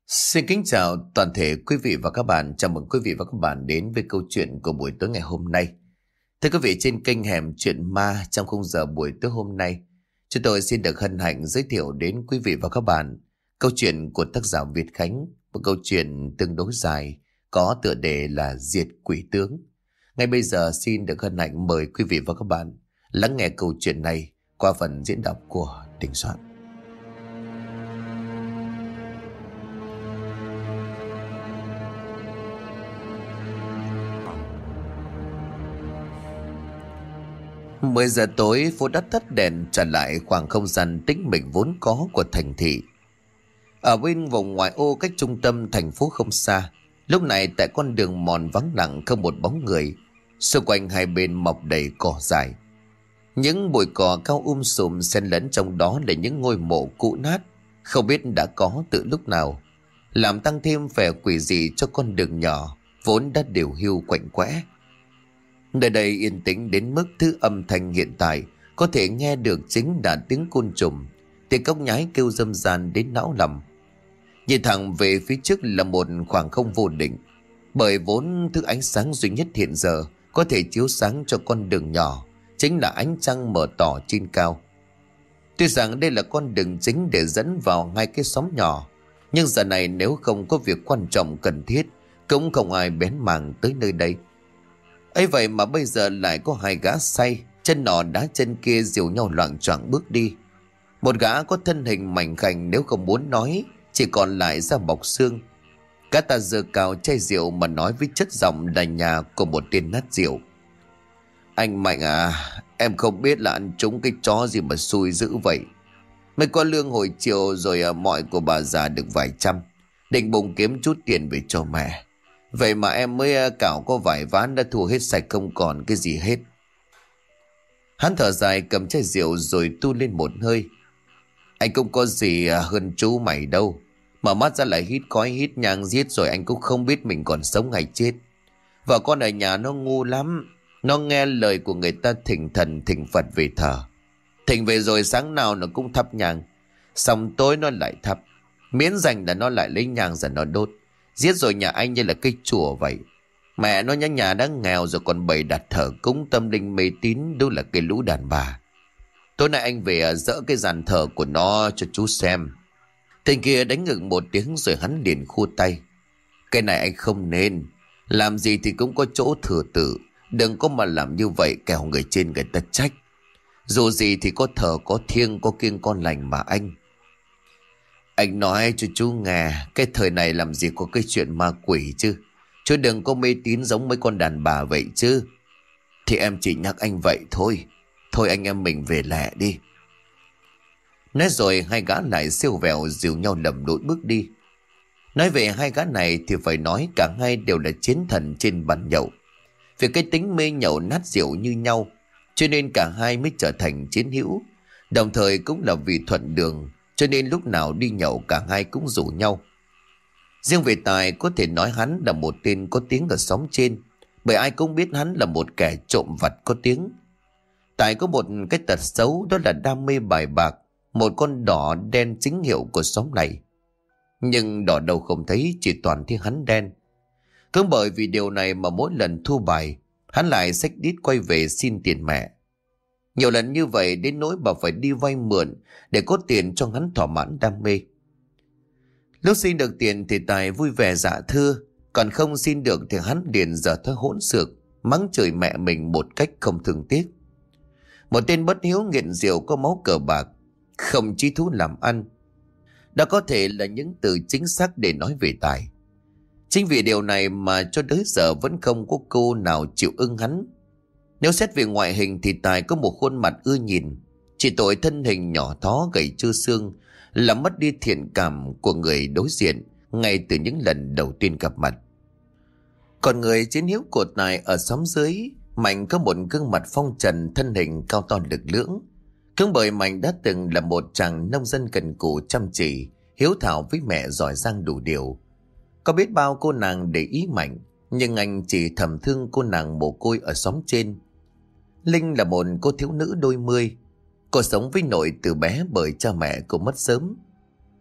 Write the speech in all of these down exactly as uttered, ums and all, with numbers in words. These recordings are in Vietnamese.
Xin kính chào toàn thể quý vị và các bạn. Chào mừng quý vị và các bạn đến với câu chuyện của buổi tối ngày hôm nay. Thưa quý vị, trên kênh Hẻm Chuyện Ma trong khung giờ buổi tối hôm nay, chúng tôi xin được hân hạnh giới thiệu đến quý vị và các bạn câu chuyện của tác giả Việt Khánh, một câu chuyện tương đối dài có tựa đề là Diệt Quỷ Tướng. Ngay bây giờ xin được hân hạnh mời quý vị và các bạn lắng nghe câu chuyện này qua phần diễn đọc của Đình Soạn. Mười giờ tối, phố đã tắt đèn trở lại khoảng không gian tĩnh mịch vốn có của thành thị. Ở bên vùng ngoại ô cách trung tâm thành phố không xa, lúc này tại con đường mòn vắng lặng không một bóng người. Xung quanh hai bên mọc đầy cỏ dại. Những bụi cỏ cao um sùm xen lẫn trong đó là những ngôi mộ cũ nát, không biết đã có từ lúc nào, làm tăng thêm vẻ quỷ dị cho con đường nhỏ vốn đã điều hưu quạnh quẽ. Nơi đây yên tĩnh đến mức thứ âm thanh hiện tại có thể nghe được chính là tiếng côn trùng, tiếng cóc nhái kêu râm ran đến não lòng. Nhìn thẳng về phía trước là một khoảng không vô định, bởi vốn thứ ánh sáng duy nhất hiện giờ có thể chiếu sáng cho con đường nhỏ chính là ánh trăng mở tỏ trên cao. Tuy rằng đây là con đường chính để dẫn vào ngay cái xóm nhỏ, nhưng giờ này nếu không có việc quan trọng cần thiết cũng không ai bén mảng tới nơi đây. Ấy vậy mà bây giờ lại có hai gã say, chân nọ đá chân kia dìu nhau loạng choạng bước đi. Một gã có thân hình mảnh khảnh, nếu không muốn nói chỉ còn lại da bọc xương. Gã ta giơ cao chai rượu mà nói với chất giọng là nhà của một tên nát rượu: "Anh Mạnh à, em không biết là ăn trúng cái chó gì mà xui dữ vậy. Mới có lương hồi chiều rồi à, mọi của bà già được vài trăm, định bụng kiếm chút tiền về cho mẹ. Vậy mà em mới cạo có vài ván đã thua hết sạch, không còn cái gì hết." Hắn thở dài cầm chai rượu rồi tu lên một hơi: "Anh cũng có gì hơn chú mày đâu. Mở mắt ra lại hít khói hít nhang giết rồi anh cũng không biết mình còn sống hay chết. Vợ con ở nhà nó ngu lắm. Nó nghe lời của người ta thỉnh thần thỉnh Phật về thờ. Thỉnh về rồi sáng nào nó cũng thắp nhang, xong tối nó lại thắp. Miễn dành là nó lại lấy nhang ra nó đốt. Giết rồi nhà anh như là cây chùa vậy. Mẹ nó nhà nhà đã nghèo rồi còn bày đặt thờ cúng tâm linh mê tín, đâu là cái lũ đàn bà. Tối nay anh về dỡ cái bàn thờ của nó cho chú xem." Tên kia đánh ngực một tiếng rồi hắn liền khua tay: "Cái này anh không nên. Làm gì thì cũng có chỗ thừa tự. Đừng có mà làm như vậy kẻo người trên người ta trách. Dù gì thì có thờ có thiêng có kiêng con lành mà anh. Anh nói cho chú nghe, cái thời này làm gì có cái chuyện ma quỷ chứ. Chú đừng có mê tín giống mấy con đàn bà vậy chứ." "Thì em chỉ nhắc anh vậy thôi. Thôi anh em mình về lẹ đi." Nói rồi hai gã lại siêu vẹo dìu nhau lầm lũi bước đi. Nói về hai gã này thì phải nói cả hai đều là chiến thần trên bàn nhậu. Vì cái tính mê nhậu nát rượu như nhau, cho nên cả hai mới trở thành chiến hữu. Đồng thời cũng là vì thuận đường, cho nên lúc nào đi nhậu cả hai cũng rủ nhau. Riêng về Tài, có thể nói hắn là một tên có tiếng ở xóm trên, bởi ai cũng biết hắn là một kẻ trộm vặt có tiếng. Tài có một cái tật xấu, đó là đam mê bài bạc, một con đỏ đen chính hiệu của xóm này. Nhưng đỏ đâu không thấy, chỉ toàn thấy hắn đen. Cũng bởi vì điều này mà mỗi lần thu bài, hắn lại xách đít quay về xin tiền mẹ. Nhiều lần như vậy đến nỗi bà phải đi vay mượn để có tiền cho hắn thỏa mãn đam mê. Lúc xin được tiền thì Tài vui vẻ dạ thưa, còn không xin được thì hắn liền dở thói hỗn xược, mắng chửi mẹ mình một cách không thương tiếc. Một tên bất hiếu nghiện rượu có máu cờ bạc, không chí thú làm ăn. Đó có thể là những từ chính xác để nói về Tài. Chính vì điều này mà cho tới giờ vẫn không có cô nào chịu ưng hắn. Nếu xét về ngoại hình thì Tài có một khuôn mặt ưa nhìn, chỉ tội thân hình nhỏ thó gầy trơ xương làm mất đi thiện cảm của người đối diện ngay từ những lần đầu tiên gặp mặt. Còn người chiến hữu của Tài ở xóm dưới, Mạnh có một gương mặt phong trần, thân hình cao to lực lưỡng. Cũng bởi Mạnh đã từng là một chàng nông dân cần cù chăm chỉ, hiếu thảo với mẹ giỏi giang đủ điều. Có biết bao cô nàng để ý Mạnh, nhưng anh chỉ thầm thương cô nàng mồ côi ở xóm trên. Linh là một cô thiếu nữ đôi mươi. Cô sống với nội từ bé bởi cha mẹ cô mất sớm.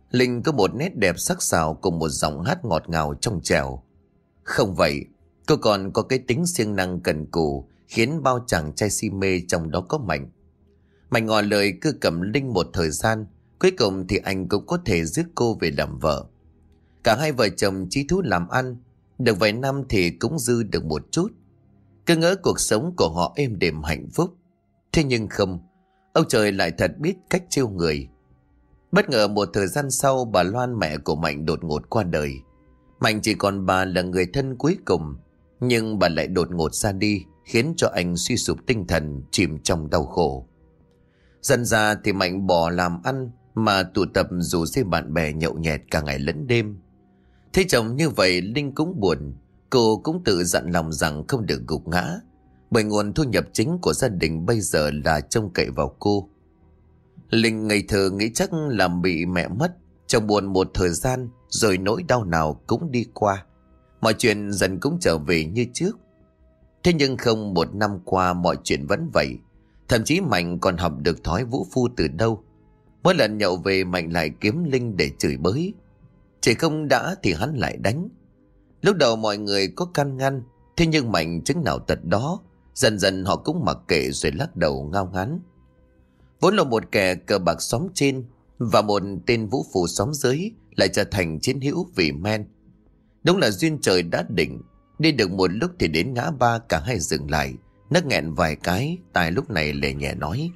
Linh có một nét đẹp sắc sảo cùng một giọng hát ngọt ngào trong trẻo. Không vậy, cô còn có cái tính siêng năng cần cù khiến bao chàng trai si mê trong đó có Mạnh. Mạnh ngỏ lời cứ cầm Linh một thời gian, cuối cùng thì anh cũng có thể rước cô về làm vợ. Cả hai vợ chồng chí thú làm ăn, được vài năm thì cũng dư được một chút. Cứ ngỡ cuộc sống của họ êm đềm hạnh phúc. Thế nhưng không, ông trời lại thật biết cách trêu người. Bất ngờ một thời gian sau, bà Loan mẹ của Mạnh đột ngột qua đời. Mạnh chỉ còn bà là người thân cuối cùng, nhưng bà lại đột ngột ra đi, khiến cho anh suy sụp tinh thần, chìm trong đau khổ. Dần ra thì Mạnh bỏ làm ăn mà tụ tập rủ dê bạn bè nhậu nhẹt cả ngày lẫn đêm. Thấy chồng như vậy, Linh cũng buồn. Cô cũng tự dặn lòng rằng không được gục ngã, bởi nguồn thu nhập chính của gia đình bây giờ là trông cậy vào cô. Linh ngây thơ nghĩ chắc là bị mẹ mất, chồng buồn một thời gian rồi nỗi đau nào cũng đi qua. Mọi chuyện dần cũng trở về như trước. Thế nhưng không, một năm qua mọi chuyện vẫn vậy. Thậm chí Mạnh còn học được thói vũ phu từ đâu. Mỗi lần nhậu về, Mạnh lại kiếm Linh để chửi bới. Chỉ không đã thì hắn lại đánh. Lúc đầu mọi người có can ngăn, thế nhưng Mạnh chứng nào tật đó. Dần dần họ cũng mặc kệ rồi lắc đầu ngao ngán. Vốn là một kẻ cờ bạc xóm trên và một tên vũ phu xóm dưới lại trở thành chiến hữu vì men. Đúng là duyên trời đã định. Đi được một lúc thì đến ngã ba cả hai dừng lại, nấc nghẹn vài cái. Tài lúc này lè nhẹ nói: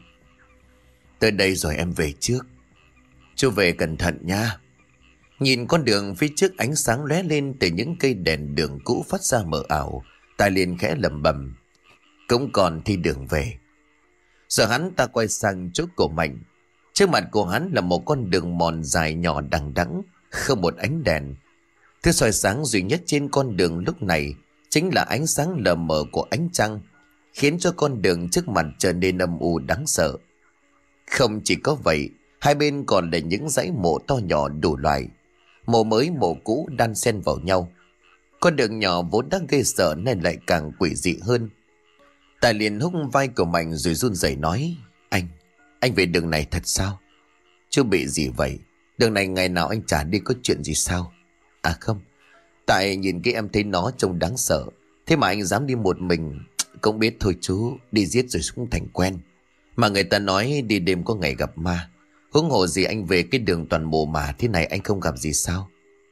Tới đây rồi, em về trước. Chú về cẩn thận nha. Nhìn con đường phía trước ánh sáng lóe lên từ những cây đèn đường cũ phát ra mờ ảo, Tài liền khẽ lẩm bẩm: Cũng còn thi đường về. Giờ hắn ta quay sang chỗ của Mạnh. Trước mặt của hắn là một con đường mòn dài nhỏ đằng đẵng, không một ánh đèn. Thứ soi sáng duy nhất trên con đường lúc này chính là ánh sáng lờ mờ của ánh trăng, khiến cho con đường trước mặt trở nên âm u đáng sợ. Không chỉ có vậy, hai bên còn là những dãy mộ to nhỏ đủ loại, mộ mới mộ cũ đan xen vào nhau. Con đường nhỏ vốn đã ghê sợ nên lại càng quỷ dị hơn. Tài liền húc vai của Mạnh rồi run rẩy nói: Anh, anh về đường này thật sao? Chưa bị gì vậy? Đường này ngày nào anh chả đi, có chuyện gì sao? À không, tại nhìn cái em thấy nó trông đáng sợ, thế mà anh dám đi một mình. Cũng biết thôi chú, đi giết rồi cũng thành quen. Mà người ta nói đi đêm có ngày gặp ma. Huống hồ gì anh về cái đường toàn mộ mà thế này anh không gặp gì sao?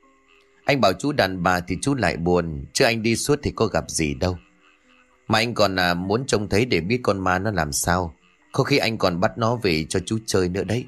Anh bảo chú đàn bà thì chú lại buồn, chứ anh đi suốt thì có gặp gì đâu. Mà anh còn à, muốn trông thấy để biết con ma nó làm sao. Có khi anh còn bắt nó về cho chú chơi nữa đấy.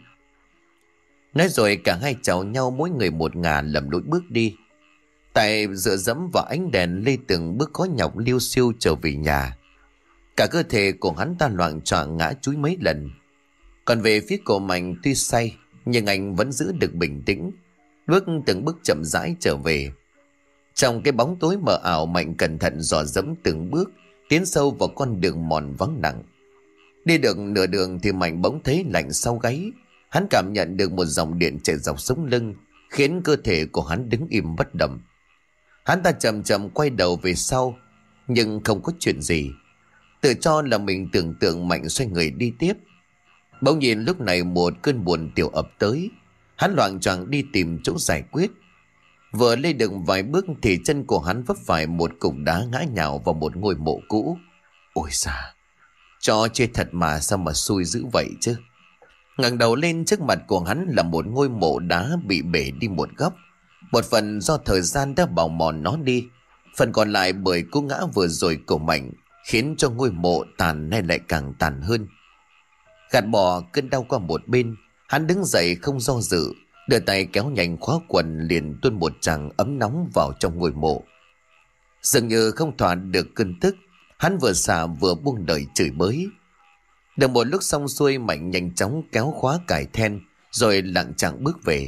Nói rồi cả hai cháu nhau mỗi người một ngả lầm lũi bước đi. Tại dựa dẫm vào ánh đèn lê từng bước khó nhọc liêu xiêu trở về nhà. Cả cơ thể của hắn ta loạng choạng ngã chúi mấy lần. Còn về phía của Mạnh tuy say, nhưng anh vẫn giữ được bình tĩnh, bước từng bước chậm rãi trở về. Trong cái bóng tối mờ ảo, Mạnh cẩn thận dò dẫm từng bước tiến sâu vào con đường mòn vắng lặng. Đi được nửa đường thì Mạnh bỗng thấy lạnh sau gáy. Hắn cảm nhận được một dòng điện chạy dọc sống lưng, khiến cơ thể của hắn đứng im bất động. Hắn ta chậm chậm quay đầu về sau, nhưng không có chuyện gì. Tự cho là mình tưởng tượng, Mạnh xoay người đi tiếp. Bỗng nhiên lúc này một cơn buồn tiểu ập tới. Hắn loạng choạng đi tìm chỗ giải quyết. Vừa lên được vài bước thì chân của hắn vấp phải một cục đá, ngã nhào vào một ngôi mộ cũ. Ôi xa, cho chê thật mà, sao mà xui dữ vậy chứ. Ngẩng đầu lên, trước mặt của hắn là một ngôi mộ đá bị bể đi một góc. Một phần do thời gian đã bào mòn nó đi, phần còn lại bởi cú ngã vừa rồi của Mạnh, khiến cho ngôi mộ tàn nay lại càng tàn hơn. Gạt bỏ cơn đau qua một bên, hắn đứng dậy không do dự, đưa tay kéo nhanh khóa quần, liền tuôn một tràng ấm nóng vào trong ngôi mộ. Dường như không thỏa được cơn tức, hắn vừa xả vừa buông lời chửi bới. Được một lúc xong xuôi, Mạnh nhanh chóng kéo khóa cài then rồi lặng chạng bước về.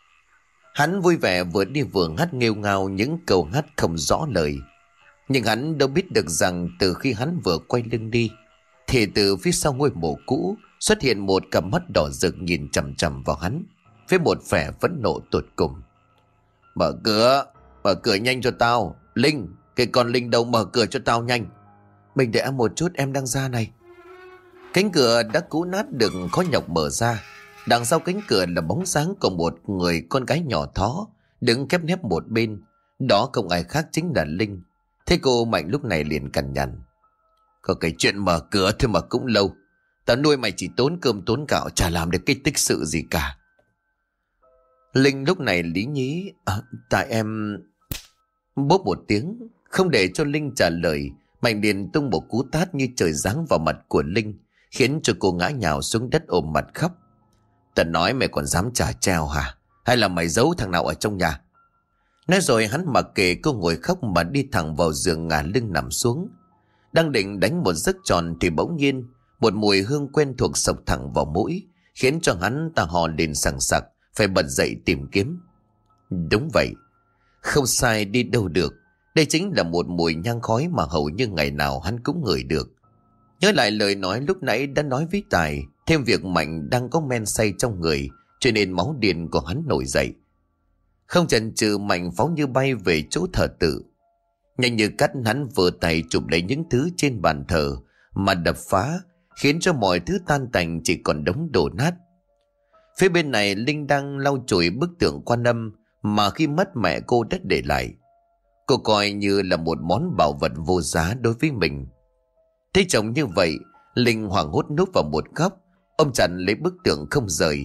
Hắn vui vẻ vừa đi vừa hát nghêu ngao những câu hát không rõ lời. Nhưng hắn đâu biết được rằng từ khi hắn vừa quay lưng đi thì từ phía sau ngôi mộ cũ xuất hiện một cặp mắt đỏ rực nhìn chằm chằm vào hắn với một vẻ phẫn nộ tột cùng. Mở cửa, mở cửa nhanh cho tao. Linh, cái con Linh đâu, mở cửa cho tao nhanh. Mình để một chút, em đang ra này. Cánh cửa đã cũ nát được khó nhọc mở ra. Đằng sau cánh cửa là bóng dáng của một người con gái nhỏ thó, đứng khép nép một bên. Đó không ai khác chính là Linh. Thế cô Mạnh lúc này liền cằn nhằn: "Có cái chuyện mở cửa thôi mà cũng lâu. Tao nuôi mày chỉ tốn cơm tốn gạo, chả làm được cái tích sự gì cả." Linh lúc này lý nhí: à, "Tại em..." Bốp một tiếng, không để cho Linh trả lời, Mạnh liền tung một cú tát như trời giáng vào mặt của Linh, khiến cho cô ngã nhào xuống đất ôm mặt khóc. "Tao nói mày còn dám trả treo hả? Hay là mày giấu thằng nào ở trong nhà?" Nói rồi hắn mặc kệ cô ngồi khóc mà đi thẳng vào giường, ngả lưng nằm xuống. Đang định đánh một giấc tròn thì bỗng nhiên một mùi hương quen thuộc sộc thẳng vào mũi, khiến cho hắn ta hò lên sằng sặc, phải bật dậy tìm kiếm. Đúng vậy, không sai đi đâu được. Đây chính là một mùi nhang khói mà hầu như ngày nào hắn cũng ngửi được. Nhớ lại lời nói lúc nãy đã nói với Tài, thêm việc Mạnh đang có men say trong người, cho nên máu điên của hắn nổi dậy. Không chần chừ, Mạnh phóng như bay về chỗ thờ tự. Nhanh như cắt, hắn vừa tay chụp lấy những thứ trên bàn thờ mà đập phá, khiến cho mọi thứ tan tành, chỉ còn đống đổ nát. Phía bên này, Linh đang lau chùi bức tượng Quan Âm mà khi mất mẹ cô đã để lại. Cô coi như là một món bảo vật vô giá đối với mình. Thấy chồng như vậy, Linh hoảng hốt núp vào một góc, ôm chặt lấy bức tượng không rời.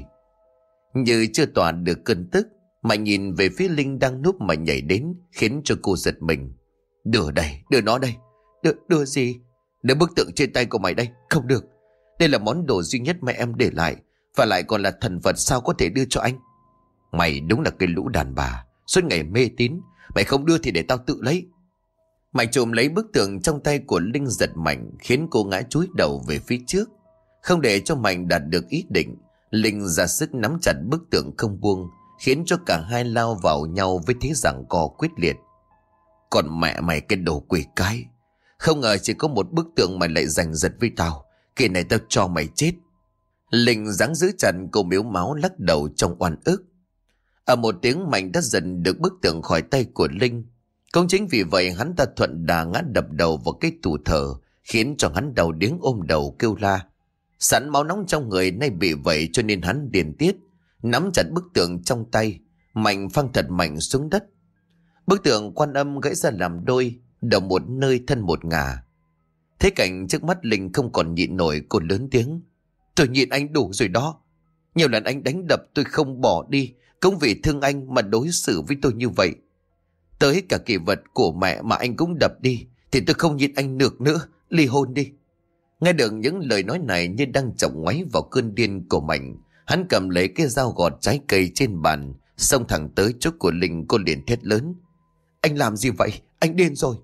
Như chưa tỏa được cơn tức, Mạnh nhìn về phía Linh đang núp mà nhảy đến, khiến cho cô giật mình. "Đưa đây, đưa nó đây." Đưa, đưa gì? "Đưa bức tượng trên tay của mày đây." "Không được, đây là món đồ duy nhất mẹ em để lại, và lại còn là thần vật, sao có thể đưa cho anh?" "Mày đúng là cái lũ đàn bà, suốt ngày mê tín. Mày không đưa thì để tao tự lấy." Mạnh trộm lấy bức tượng trong tay của Linh, giật Mạnh, khiến cô ngã chúi đầu về phía trước. Không để cho Mạnh đạt được ý định, Linh ra sức nắm chặt bức tượng không buông, khiến cho cả hai lao vào nhau với thế giằng co quyết liệt. "Còn mẹ mày cái đồ quỷ cái! Không ngờ chỉ có một bức tượng mày lại giành giật với tao. Kỳ này tao cho mày chết." Linh giáng giữ chặt cô, miếu máu lắc đầu trong oan ức. Ở một tiếng, Mạnh đã giật được bức tượng khỏi tay của Linh. Cũng chính vì vậy hắn ta thuận đà ngã đập đầu vào cái tủ thờ, khiến cho hắn đau điếng ôm đầu kêu la. Sẵn máu nóng trong người nay bị vậy cho nên hắn điên tiết, nắm chặt bức tượng trong tay, Mạnh phang thật mạnh xuống đất. Bức tượng Quan Âm gãy ra làm đôi, đầu một nơi thân một ngả. Thế cảnh trước mắt, Linh không còn nhịn nổi, cô lớn tiếng: "Tôi nhịn anh đủ rồi đó. Nhiều lần anh đánh đập tôi không bỏ đi, cũng vì thương anh mà đối xử với tôi như vậy. Tới cả kỷ vật của mẹ mà anh cũng đập đi, thì tôi không nhịn anh được nữa. Ly hôn đi." Nghe được những lời nói này như đang chọc ngoáy vào cơn điên của Mạnh, hắn cầm lấy cái dao gọt trái cây trên bàn, xông thẳng tới chỗ của Linh. Cô liền thét lớn: "Anh làm gì vậy? Anh điên rồi!"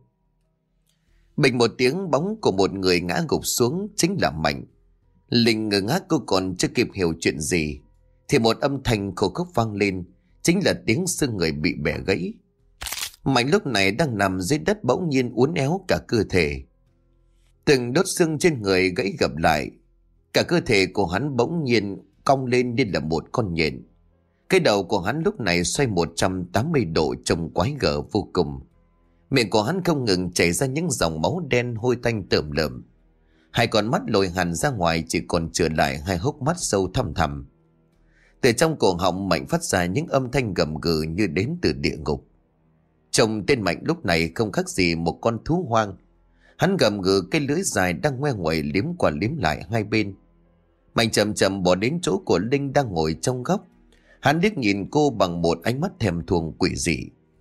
Bình một tiếng, bóng của một người ngã gục xuống, chính là Mạnh. Linh ngơ ngác, cô còn chưa kịp hiểu chuyện gì thì một âm thanh khô khốc vang lên, chính là tiếng xương người bị bẻ gãy. Mạnh lúc này đang nằm dưới đất, bỗng nhiên uốn éo cả cơ thể. Từng đốt xương trên người gãy gập lại, cả cơ thể của hắn bỗng nhiên cong lên như là một con nhện. Cái đầu của hắn lúc này xoay một trăm tám mươi độ, trông quái gở vô cùng. Miệng của hắn không ngừng chảy ra những dòng máu đen hôi tanh tởm lợm. Hai con mắt lồi hẳn ra ngoài, chỉ còn trở lại hai hốc mắt sâu thăm thẳm. Từ trong cổ họng Mạnh phát ra những âm thanh gầm gừ như đến từ địa ngục. Trông tên Mạnh lúc này không khác gì một con thú hoang. Hắn gầm gừ, cái lưỡi dài đang ngoe nguậy liếm qua liếm lại hai bên. Mạnh chậm chậm bỏ đến chỗ của Linh đang ngồi trong góc. Hắn liếc nhìn cô bằng một ánh mắt thèm thuồng quỷ dị.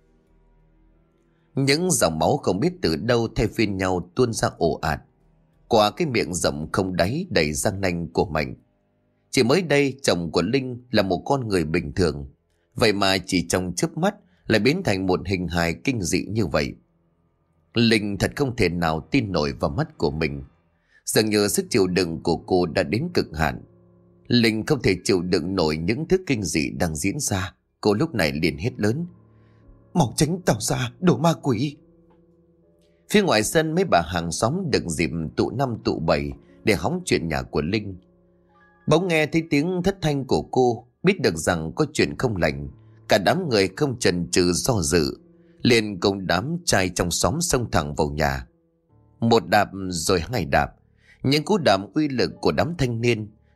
Những dòng máu không biết từ đâu thay phiên nhau tuôn ra ồ ạt qua cái miệng rộng không đáy đầy răng nanh của Mạnh. Chỉ mới đây, chồng của Linh là một con người bình thường, vậy mà chỉ trong chớp mắt lại biến thành một hình hài kinh dị như vậy. Linh thật không thể nào tin nổi vào mắt của mình. Dường như sức chịu đựng của cô đã đến cực hạn. Linh không thể chịu đựng nổi những thứ kinh dị đang diễn ra. Cô lúc này liền hét lớn: "Mau tránh tao ra, đồ ma quỷ!" Phía ngoài sân, mấy bà hàng xóm được dịp tụ năm tụ bảy để hóng chuyện nhà của Linh. Bỗng nghe thấy tiếng thất thanh của cô, biết được rằng có chuyện không lành. Cả đám người không chần chừ do dự, liền cùng đám trai trong xóm xông thẳng vào nhà. Một đạp rồi hai đạp, những cú đạp uy lực của đám thanh niên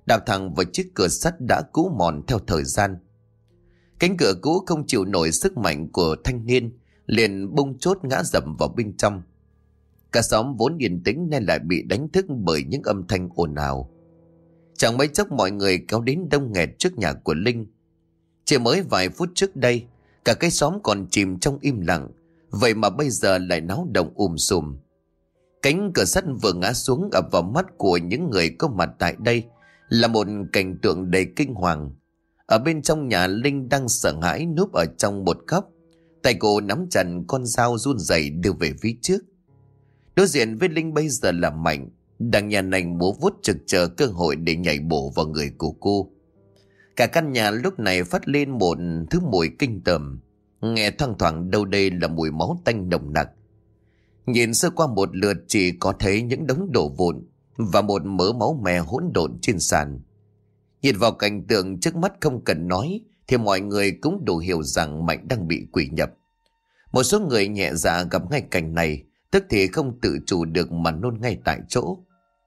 đạp thẳng vào chiếc cửa sắt đã cũ mòn theo thời gian. Cánh cửa cũ không chịu nổi sức mạnh của thanh niên, liền bung chốt ngã dầm vào bên trong. Cả xóm vốn yên tĩnh nên lại bị đánh thức bởi những âm thanh ồn ào. Chẳng mấy chốc mọi người kéo đến đông nghẹt trước nhà của Linh. Chỉ mới vài phút trước đây, cả cái xóm còn chìm trong im lặng, vậy mà bây giờ lại náo động um sùm. Cánh cửa sắt vừa ngã xuống ập vào mắt của những người có mặt tại đây là một cảnh tượng đầy kinh hoàng. Ở bên trong nhà, Linh đang sợ hãi núp ở trong một góc, tay cô nắm chặt con dao run rẩy đưa về phía trước. Đối diện với Linh bây giờ là Mạnh, đang nhà nành múa vuốt trực chờ cơ hội để nhảy bổ vào người của cô. Cả căn nhà lúc này phát lên một thứ mùi kinh tởm, nghe thoang thoảng đâu đây là mùi máu tanh nồng nặc. Nhìn sơ qua một lượt chỉ có thấy những đống đổ vụn và một mớ máu me hỗn độn trên sàn. Nhìn vào cảnh tượng trước mắt không cần nói thì mọi người cũng đủ hiểu rằng Mạnh đang bị quỷ nhập. Một số người nhẹ dạ gặp ngay cảnh này, tức thì không tự chủ được mà nôn ngay tại chỗ.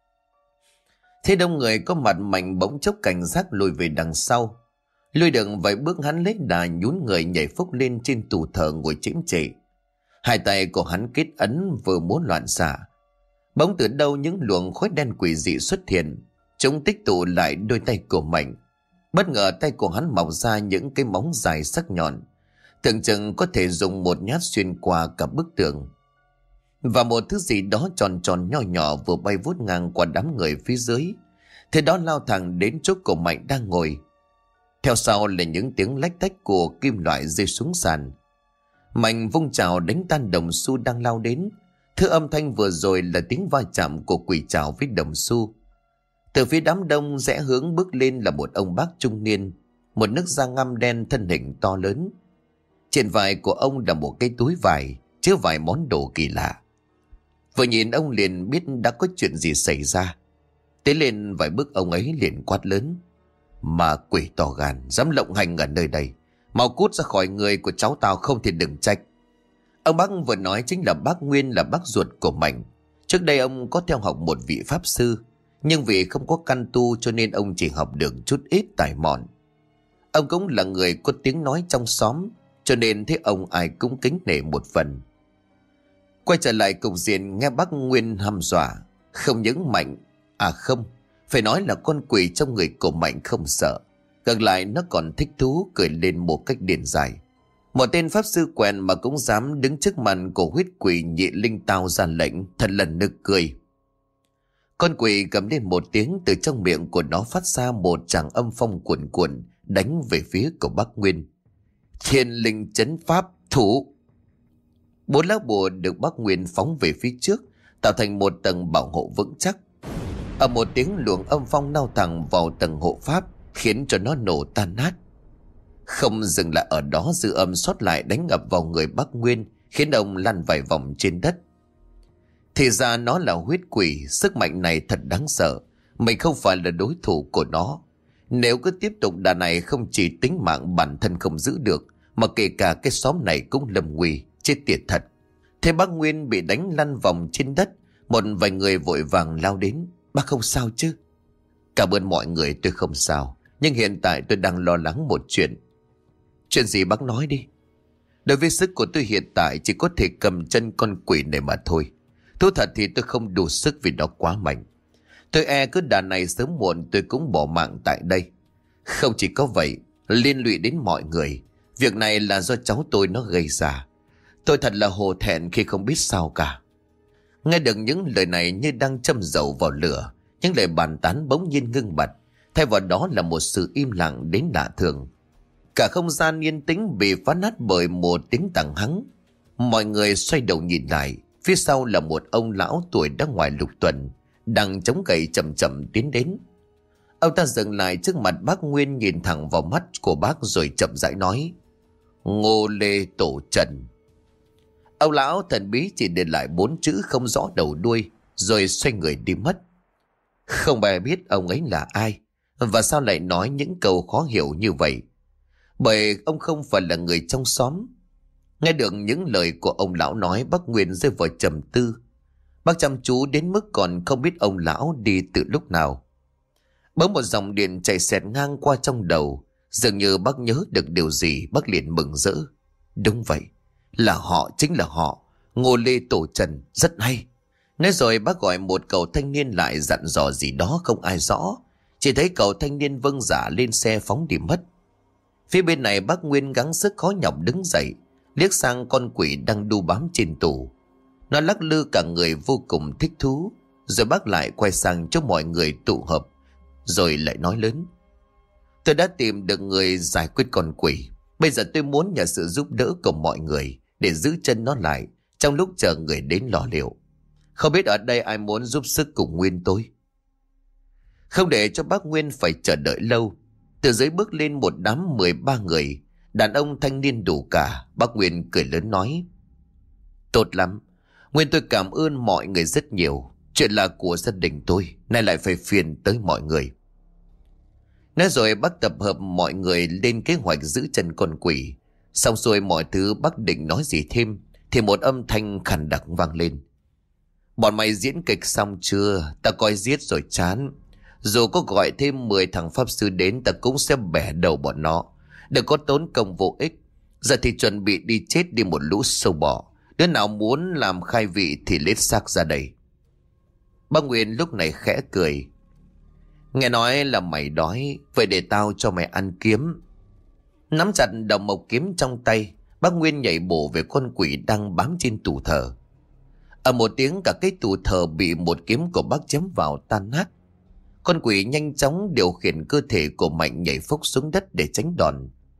Thế đông người có mặt, Mạnh bỗng chốc cảnh giác lùi về đằng sau. Lùi được vài bước hắn lấy đà nhún người nhảy phúc lên trên tủ thờ ngồi chễm chệ. Hai tay của hắn kết ấn vừa muốn loạn xạ. Bỗng từ đâu những luồng khói đen quỷ dị xuất hiện, chúng tích tụ lại đôi tay của Mạnh. Bất ngờ tay của hắn mọc ra những cái móng dài sắc nhọn, tưởng chừng có thể dùng một nhát xuyên qua cả bức tường. Và một thứ gì đó tròn tròn nhỏ nhỏ vừa bay vút ngang qua đám người phía dưới, thế đó lao thẳng đến chỗ của Mạnh đang ngồi. Theo sau là những tiếng lách tách của kim loại rơi xuống sàn. Mạnh vung chảo đánh tan đồng xu đang lao đến. Thứ âm thanh vừa rồi là tiếng va chạm của quỷ chảo với đồng xu. Từ phía đám đông rẽ hướng bước lên là một ông bác trung niên, một nước da ngăm đen, thân hình to lớn. Trên vai của ông là một cái túi vải chứa vài món đồ kỳ lạ. Vừa nhìn ông liền biết đã có chuyện gì xảy ra. Tiến lên vài bước, ông ấy liền quát lớn: "Ma quỷ to gan, dám lộng hành ở nơi đây, mau cút ra khỏi người của cháu tao, không thì đừng trách." Ông bác vừa nói chính là bác Nguyên, là bác ruột của Mạnh. Trước đây ông có theo học một vị pháp sư, nhưng vì không có căn tu cho nên ông chỉ học được chút ít tài mọn. Ông cũng là người có tiếng nói trong xóm, cho nên thấy ông ai cũng kính nể một phần. Quay trở lại cục diện, nghe bác Nguyên hăm dọa, không những Mạnh, à không, phải nói là con quỷ trong người của Mạnh không sợ, ngược lại nó còn thích thú, cười lên một cách điên dại. Một tên pháp sư quèn mà cũng dám đứng trước mặt của huyết quỷ nhị linh tao ra lệnh, thật là nực cười. Con quỷ gầm lên một tiếng, từ trong miệng của nó phát ra một tràng âm phong cuồn cuộn đánh về phía của bác Nguyên. Thiên linh chấn pháp thủ. Bốn lá bùa được bác Nguyên phóng về phía trước, tạo thành một tầng bảo hộ vững chắc. Ở một tiếng, luồng âm phong lao thẳng vào tầng hộ pháp, khiến cho nó nổ tan nát. Không dừng lại ở đó, dư âm sót lại đánh ập vào người bác Nguyên, khiến ông lăn vài vòng trên đất. Thì ra nó là huyết quỷ, sức mạnh này thật đáng sợ, mình không phải là đối thủ của nó. Nếu cứ tiếp tục đà này, không chỉ tính mạng bản thân không giữ được, mà kể cả cái xóm này cũng lầm nguy, chết tiệt thật. Thế bác Nguyên bị đánh lăn vòng trên đất, một vài người vội vàng lao đến. "Bác không sao chứ?" "Cảm ơn mọi người, tôi không sao, nhưng hiện tại tôi đang lo lắng một chuyện." "Chuyện gì bác nói đi." "Đối với sức của tôi hiện tại chỉ có thể cầm chân con quỷ này mà thôi. Thú thật thì tôi không đủ sức vì nó quá mạnh. Tôi e cứ đà này sớm muộn tôi cũng bỏ mạng tại đây. Không chỉ có vậy, liên lụy đến mọi người. Việc này là do cháu tôi nó gây ra. Tôi thật là hổ thẹn khi không biết sao cả." Nghe được những lời này như đang châm dầu vào lửa, những lời bàn tán bỗng nhiên ngưng bặt, thay vào đó là một sự im lặng đến lạ thường. Cả không gian yên tĩnh bị phá nát bởi một tiếng tằng hắng. Mọi người xoay đầu nhìn lại, phía sau là một ông lão tuổi đã ngoài lục tuần, đang chống gậy chậm chậm tiến đến. Ông ta dừng lại trước mặt bác Nguyên, nhìn thẳng vào mắt của bác rồi chậm rãi nói: "Ngô Lê Tổ Trần." Ông lão thần bí chỉ để lại bốn chữ không rõ đầu đuôi, rồi xoay người đi mất. Không ai biết ông ấy là ai, và sao lại nói những câu khó hiểu như vậy, bởi ông không phải là người trong xóm. Nghe được những lời của ông lão nói, bác Nguyên rơi vào trầm tư. Bác chăm chú đến mức còn không biết ông lão đi từ lúc nào. Bỗng một dòng điện chạy xẹt ngang qua trong đầu. Dường như bác nhớ được điều gì, bác liền mừng rỡ. Đúng vậy, là họ, chính là họ. Ngô Lê Tổ Trần, rất hay. Nói rồi bác gọi một cậu thanh niên lại dặn dò gì đó không ai rõ. Chỉ thấy cậu thanh niên vâng dạ lên xe phóng đi mất. Phía bên này bác Nguyên gắng sức khó nhọc đứng dậy, liếc sang con quỷ đang đu bám trên tủ. Nó lắc lư cả người vô cùng thích thú. Rồi bác lại quay sang cho mọi người tụ hợp. Rồi lại nói lớn. Tôi đã tìm được người giải quyết con quỷ. Bây giờ tôi muốn nhờ sự giúp đỡ của mọi người để giữ chân nó lại trong lúc chờ người đến lo liệu. Không biết ở đây ai muốn giúp sức cùng Nguyên tôi? Không để cho bác Nguyên phải chờ đợi lâu, từ dưới bước lên một đám mười ba người, đàn ông thanh niên đủ cả. Bác Nguyên cười lớn nói. Tốt lắm, Nguyên tôi cảm ơn mọi người rất nhiều. Chuyện là của gia đình tôi, nay lại phải phiền tới mọi người. Nói rồi bác tập hợp mọi người lên kế hoạch giữ chân con quỷ. Xong rồi mọi thứ bác định nói gì thêm thì một âm thanh khàn đặc vang lên. Bọn mày diễn kịch xong chưa? Ta coi giết rồi chán. Dù có gọi thêm mười thằng pháp sư đến, ta cũng sẽ bẻ đầu bọn nó. Đừng có tốn công vô ích. Giờ thì chuẩn bị đi chết đi một lũ sâu bọ. Đứa nào muốn làm khai vị thì lết xác ra đây. Bác Nguyên lúc này khẽ cười. Nghe nói là mày đói, vậy để tao cho mày ăn kiếm. Nắm chặt đầu mộc kiếm trong tay, bác Nguyên nhảy bổ về con quỷ đang bám trên tủ thờ. Ở một tiếng, cả cái tủ thờ bị một kiếm của bác chém vào tan nát. Con quỷ nhanh chóng điều khiển cơ thể của Mạnh nhảy phốc xuống đất để tránh đòn.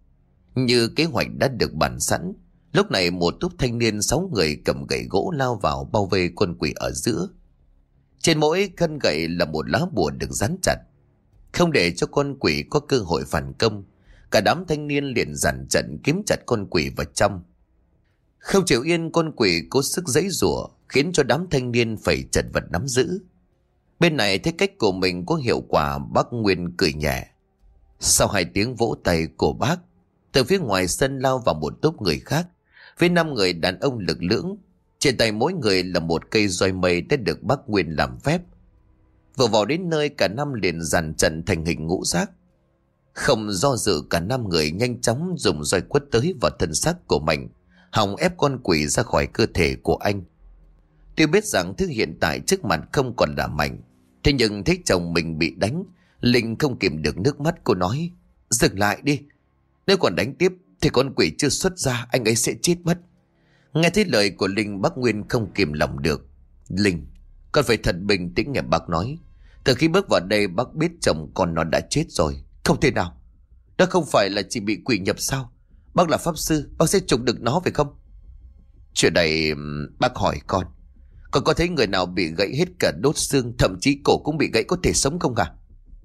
Như kế hoạch đã được bàn sẵn, lúc này một túp thanh niên sáu người cầm gậy gỗ lao vào bao vây con quỷ ở giữa. Trên mỗi thân gậy là một lá bùa được dán chặt. Không để cho con quỷ có cơ hội phản công, cả đám thanh niên liền dàn trận kiếm chặt con quỷ vào trong. Không chịu yên, con quỷ cố sức giãy giụa, khiến cho đám thanh niên phải chật vật nắm giữ. Bên này thấy cách của mình có hiệu quả, bác Nguyên cười nhẹ. Sau hai tiếng vỗ tay của bác, từ phía ngoài sân lao vào một tốp người khác, với năm người đàn ông lực lưỡng. Trên tay mỗi người là một cây roi mây đã được bác Nguyên làm phép. Vừa vào đến nơi, cả năm liền dàn trận thành hình ngũ giác. Không do dự, cả năm người nhanh chóng dùng roi quất tới vào thân xác của mình, hòng ép con quỷ ra khỏi cơ thể của anh. Tuy biết rằng thứ hiện tại trước mặt không còn là Mạnh, thế nhưng thấy chồng mình bị đánh, Linh không kìm được nước mắt. Cô nói, dừng lại đi, nếu còn đánh tiếp thì con quỷ chưa xuất ra, anh ấy sẽ chết mất. Nghe thấy lời của Linh, bác Nguyên không kìm lòng được. Linh, con phải thật bình tĩnh, nghe bác nói. Từ khi bước vào đây, bác biết chồng con nó đã chết rồi. Không thể nào, đó không phải là chỉ bị quỷ nhập sao? Bác là pháp sư, bác sẽ trục được nó phải không? Chuyện này bác hỏi con, con có thấy người nào bị gãy hết cả đốt xương, thậm chí cổ cũng bị gãy có thể sống không à?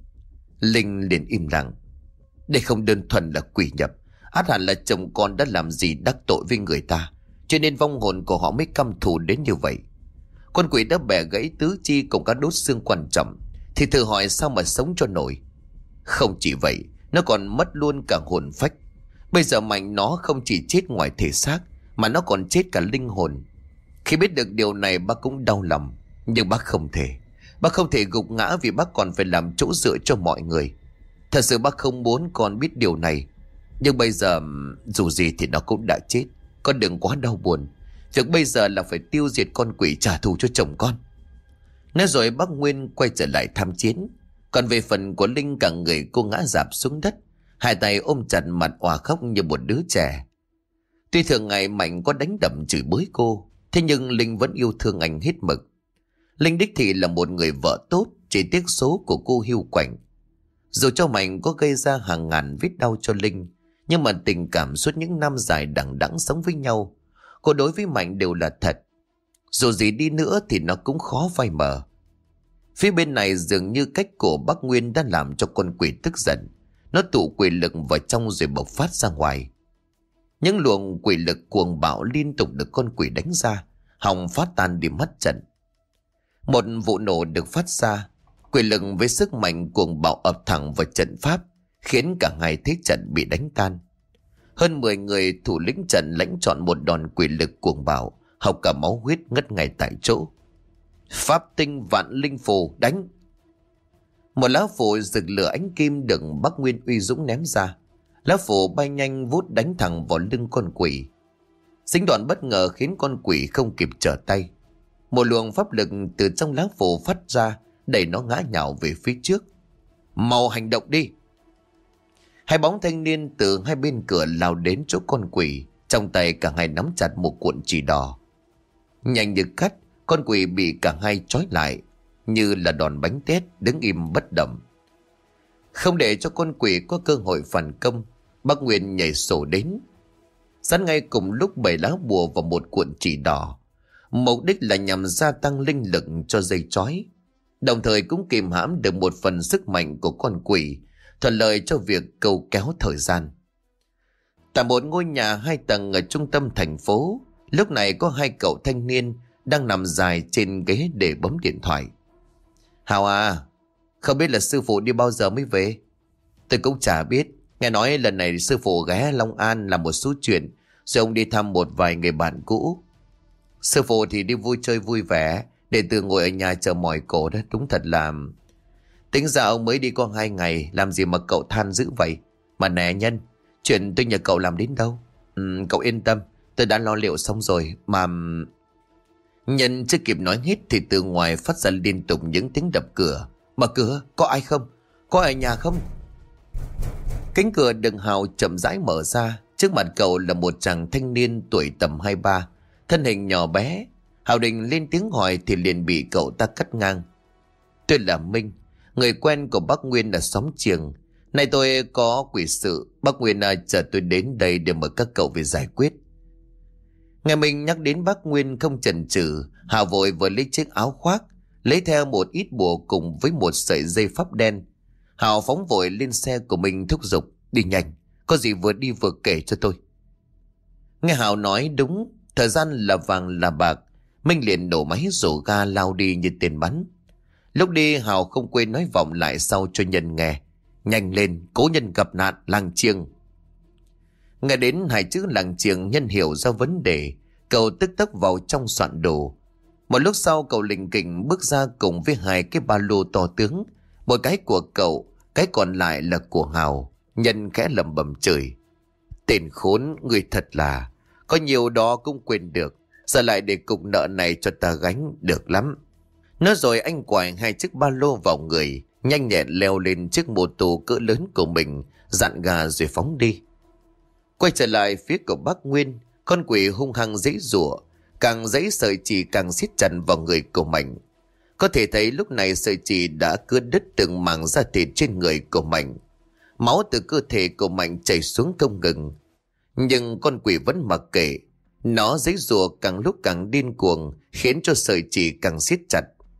Linh liền im lặng. Đây không đơn thuần là quỷ nhập, ắt hẳn là chồng con đã làm gì đắc tội với người ta, cho nên vong hồn của họ mới căm thù đến như vậy. Con quỷ đã bẻ gãy tứ chi cùng các đốt xương quan trọng, thì thử hỏi sao mà sống cho nổi. Không chỉ vậy, nó còn mất luôn cả hồn phách. Bây giờ Mạnh nó không chỉ chết ngoài thể xác, mà nó còn chết cả linh hồn. Khi biết được điều này, bác cũng đau lòng. Nhưng bác không thể Bác không thể gục ngã, vì bác còn phải làm chỗ dựa cho mọi người. Thật sự bác không muốn con biết điều này. Nhưng bây giờ dù gì thì nó cũng đã chết. Con đừng quá đau buồn. Việc bây giờ là phải tiêu diệt con quỷ, trả thù cho chồng con. Nói rồi bác Nguyên quay trở lại tham chiến. Còn về phần của Linh, cả người cô ngã rạp xuống đất, hai tay ôm chặt mặt òa khóc như một đứa trẻ. Tuy thường ngày Mạnh có đánh đập chửi bới cô, thế nhưng Linh vẫn yêu thương anh hết mực. Linh đích thị là một người vợ tốt, chỉ tiếc số của cô hiu quạnh. Dù cho Mạnh có gây ra hàng ngàn vết đau cho Linh, nhưng mà tình cảm suốt những năm dài đằng đẵng sống với nhau, cô đối với Mạnh đều là thật. Dù gì đi nữa thì nó cũng khó phai mờ. Phía bên này dường như cách của bác Nguyên đã làm cho con quỷ tức giận. Nó tụ quỷ lực vào trong rồi bộc phát ra ngoài. Những luồng quỷ lực cuồng bạo liên tục được con quỷ đánh ra, hòng phát tan đi mất trận. Một vụ nổ được phát ra, quỷ lực với sức mạnh cuồng bạo ập thẳng vào trận pháp, khiến cả hai thế trận bị đánh tan. Hơn mười người thủ lĩnh trận lãnh chọn một đòn quỷ lực cuồng bạo, học cả máu huyết ngất ngay tại chỗ. Pháp tinh vạn linh phù đánh. Một lá phù rực lửa ánh kim được Bắc Nguyên uy dũng ném ra. Lá phù bay nhanh vút đánh thẳng vào lưng con quỷ. Dính đoạn bất ngờ khiến con quỷ không kịp trở tay. Một luồng pháp lực từ trong lá phù phát ra, đẩy nó ngã nhào về phía trước. Mau hành động đi! Hai bóng thanh niên từ hai bên cửa lao đến chỗ con quỷ, trong tay cả hai nắm chặt một cuộn chỉ đỏ. Nhanh như cắt, con quỷ bị cả hai trói lại, như là đòn bánh tét đứng im bất động. Không để cho con quỷ có cơ hội phản công, Bắc Nguyên nhảy sổ đến, dán ngay cùng lúc bảy lá bùa vào một cuộn chỉ đỏ. Mục đích là nhằm gia tăng linh lực cho dây trói, đồng thời cũng kìm hãm được một phần sức mạnh của con quỷ, thuận lợi cho việc câu kéo thời gian. Tại một ngôi nhà hai tầng ở trung tâm thành phố, lúc này có hai cậu thanh niên đang nằm dài trên ghế để bấm điện thoại. Hào à, không biết là sư phụ đi bao giờ mới về? Tôi cũng chả biết. Nghe nói lần này sư phụ ghé Long An làm một số chuyện, rồi ông đi thăm một vài người bạn cũ. Sư phụ thì đi vui chơi vui vẻ, đệ tử ngồi ở nhà chờ mỏi cổ đó. Đúng thật là... Tính ra ông mới đi có hai ngày, làm gì mà cậu than dữ vậy? Mà nè Nhân, chuyện tôi nhờ cậu làm đến đâu? Ừ, cậu yên tâm, tôi đã lo liệu xong rồi. Mà... Nhân chưa kịp nói hết thì từ ngoài phát ra liên tục những tiếng đập cửa. Mở cửa, có ai không? Có ai ở nhà không? Cánh cửa đựng Hào chậm rãi mở ra. Trước mặt cậu là một chàng thanh niên tuổi tầm hai ba, thân hình nhỏ bé. Hào định lên tiếng hỏi thì liền bị cậu ta cắt ngang. Tôi là Minh, người quen của bác Nguyên ở xóm Chiềng. Nay tôi có quỷ sự, bác Nguyên à, chờ tôi đến đây để mời các cậu về giải quyết. Nghe mình nhắc đến bác Nguyên không chần chừ, Hào vội vừa lấy chiếc áo khoác, lấy theo một ít bùa cùng với một sợi dây pháp đen. Hào phóng vội lên xe của mình thúc giục, đi nhanh, có gì vừa đi vừa kể cho tôi. Nghe Hào nói đúng, thời gian là vàng là bạc, Minh liền nổ máy rổ ga lao đi như tên bắn. Lúc đi Hào không quên nói vọng lại sau cho Nhân nghe, nhanh lên, cố nhân gặp nạn, làng Chiêng. Nghe đến hai chữ làng Chiêng, Nhân hiểu ra vấn đề, cậu tức tốc vào trong soạn đồ. Một lúc sau cậu lình kình bước ra cùng với hai cái ba lô to tướng, một cái của cậu, cái còn lại là của Hào. Nhân khẽ lẩm bẩm chửi, tên khốn, người thật là có nhiều đó cũng quên được, giờ lại để cục nợ này cho ta gánh, được lắm. Nói rồi anh quải hai chiếc ba lô vào người, nhanh nhẹn leo lên chiếc mô tô cỡ lớn của mình, dặn gà rồi phóng đi. Quay trở lại phía của bác Nguyên, con quỷ hung hăng giãy giụa, càng giãy sợi chỉ càng siết chặt vào người của Mạnh. Có thể thấy lúc này sợi chỉ đã cưa đứt từng mảng da thịt trên người của Mạnh. Máu từ cơ thể của Mạnh chảy xuống không ngừng. Nhưng con quỷ vẫn mặc kệ. Nó giãy giụa càng lúc càng điên cuồng, khiến cho sợi chỉ càng siết chặt.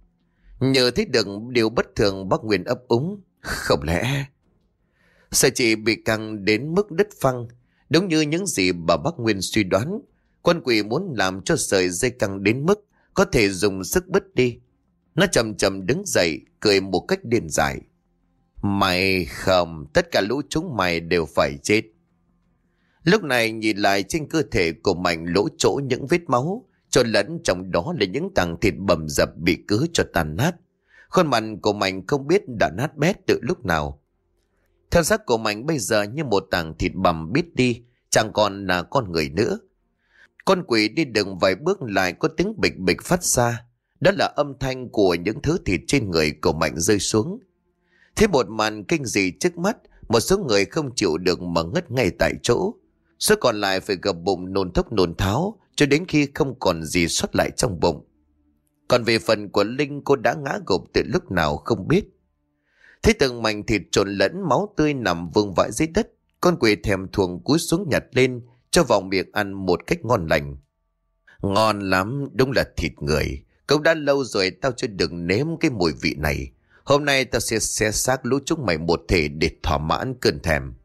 Nhờ thấy được điều bất thường, bác Nguyên ấp úng, không lẽ sợi chỉ bị căng đến mức đứt phăng. Đúng như những gì bà bác Nguyên suy đoán, con quỷ muốn làm cho sợi dây căng đến mức có thể dùng sức bứt đi. Nó chậm chậm đứng dậy, cười một cách điên dại. Mày không, tất cả lũ chúng mày đều phải chết. Lúc này nhìn lại trên cơ thể của Mạnh lỗ chỗ những vết máu, trộn lẫn trong đó là những tảng thịt bầm dập bị cứa cho tàn nát. Khuôn mặt của Mạnh không biết đã nát bét từ lúc nào. Thân xác của Mạnh bây giờ như một tảng thịt bầm biết đi, chẳng còn là con người nữa. Con quỷ đi đường vài bước lại có tiếng bịch bịch phát ra. Đó là âm thanh của những thứ thịt trên người của Mạnh rơi xuống. Thế một màn kinh dị trước mắt, một số người không chịu được mà ngất ngay tại chỗ. Số còn lại phải gập bụng nôn thốc nôn tháo cho đến khi không còn gì sót lại trong bụng. Còn về phần của Linh, cô đã ngã gục từ lúc nào không biết. Thấy từng mảnh thịt trộn lẫn máu tươi nằm vương vãi dưới đất, con quỷ thèm thuồng cúi xuống nhặt lên cho vào miệng ăn một cách ngon lành. Ngon lắm, đúng là thịt người. Cũng đã lâu rồi tao chưa được nếm cái mùi vị này. Hôm nay tao sẽ xé xác lũ chúng mày một thể để thỏa mãn cơn thèm.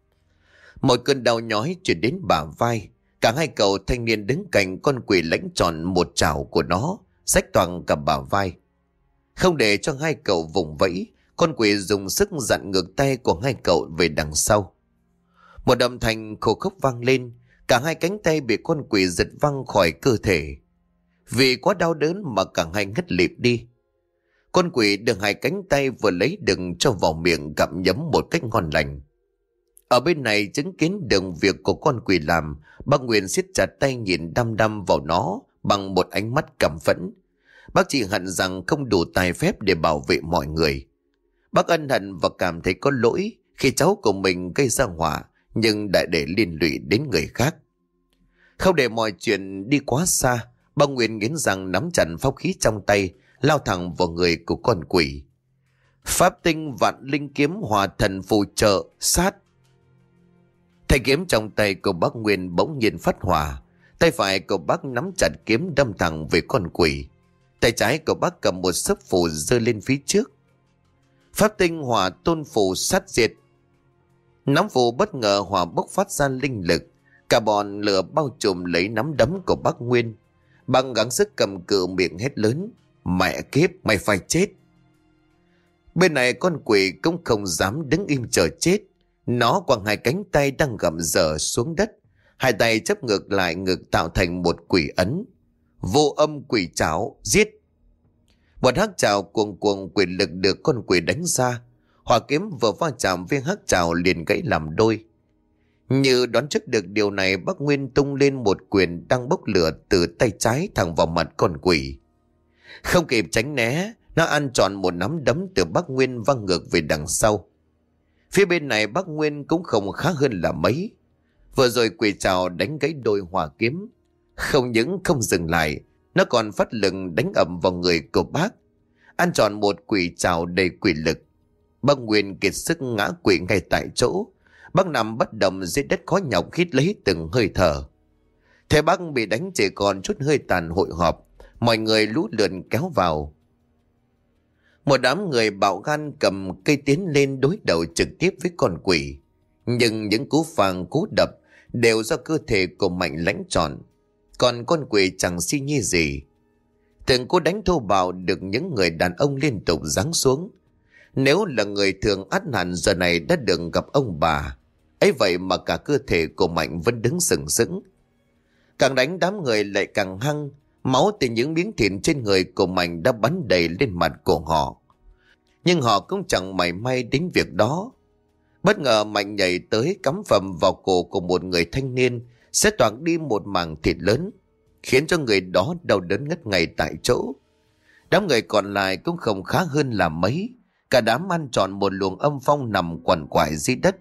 Một cơn đau nhói chuyển đến bả vai. Cả hai cậu thanh niên đứng cạnh con quỷ lãnh tròn một chảo của nó, xách toàn cả bả vai. Không để cho hai cậu vùng vẫy, con quỷ dùng sức dặn ngược tay của hai cậu về đằng sau. Một âm thanh khô khốc vang lên, cả hai cánh tay bị con quỷ giật văng khỏi cơ thể. Vì quá đau đớn mà cả hai ngất lịm đi. Con quỷ đưa hai cánh tay vừa lấy đựng cho vào miệng gặm nhấm một cách ngon lành. Ở bên này chứng kiến được việc của con quỷ làm, bác Nguyên siết chặt tay nhìn đăm đăm vào nó bằng một ánh mắt căm phẫn. Bác chỉ hận rằng không đủ tài phép để bảo vệ mọi người. Bác ân hận và cảm thấy có lỗi khi cháu của mình gây ra họa, nhưng đã để liên lụy đến người khác. Không để mọi chuyện đi quá xa, bác Nguyên nghiến răng nắm chặt pháp khí trong tay, lao thẳng vào người của con quỷ. Pháp tinh vạn linh kiếm hòa thần phù trợ sát. Thanh kiếm trong tay của bác Nguyên bỗng nhiên phát hỏa. Tay phải của bác nắm chặt kiếm đâm thẳng về con quỷ. Tay trái của bác cầm một sấp phù giơ lên phía trước. Pháp tinh hỏa tôn phù sát diệt. Nắm phù bất ngờ hỏa bốc phát ra linh lực. Cả bọn lửa bao trùm lấy nắm đấm của bác Nguyên. Bằng gắng sức cầm cự miệng hét lớn: "Mẹ kiếp, mày phải chết!" Bên này con quỷ cũng không dám đứng im chờ chết. Nó quăng hai cánh tay đang gầm dở xuống đất, hai tay chấp ngược lại ngực tạo thành một quỷ ấn. Vô âm quỷ trảo, giết! Một hắc trảo cuồng cuồng quỷ lực được con quỷ đánh ra. Hỏa kiếm vừa va chạm với hắc trảo liền gãy làm đôi. Như đoán trước được điều này, bác Nguyên tung lên một quyền đang bốc lửa từ tay trái thẳng vào mặt con quỷ. Không kịp tránh né, nó ăn trọn một nắm đấm từ bác Nguyên văng ngược về đằng sau. Phía bên này bác Nguyên cũng không khá hơn là mấy. Vừa rồi quỷ trảo đánh gãy đôi hỏa kiếm. Không những không dừng lại, nó còn phát lực đánh ầm vào người của bác, ăn trọn một quỷ trảo đầy quỷ lực. Bác Nguyên kiệt sức ngã quỵ ngay tại chỗ. Bác nằm bất động dưới đất khó nhọc hít lấy từng hơi thở. Thế bác bị đánh chỉ còn chút hơi tàn hội họp. Mọi người lũ lượn kéo vào. Một đám người bạo gan cầm cây tiến lên đối đầu trực tiếp với con quỷ. Nhưng những cú phang cú đập đều do cơ thể của Mạnh lãnh trọn. Còn con quỷ chẳng suy nghĩ gì. Từng cú đánh thô bạo được những người đàn ông liên tục giáng xuống. Nếu là người thường ắt hẳn giờ này đã được gặp ông bà. Ấy vậy mà cả cơ thể của Mạnh vẫn đứng sừng sững. Càng đánh đám người lại càng hăng. Máu từ những miếng thịt trên người của Mạnh đã bắn đầy lên mặt của họ. Nhưng họ cũng chẳng mảy may đến việc đó. Bất ngờ Mạnh nhảy tới cắm phầm vào cổ của một người thanh niên, sẽ toạc đi một mảng thịt lớn, khiến cho người đó đau đớn ngất ngay tại chỗ. Đám người còn lại cũng không khá hơn là mấy. Cả đám ăn trọn một luồng âm phong nằm quằn quại dưới đất.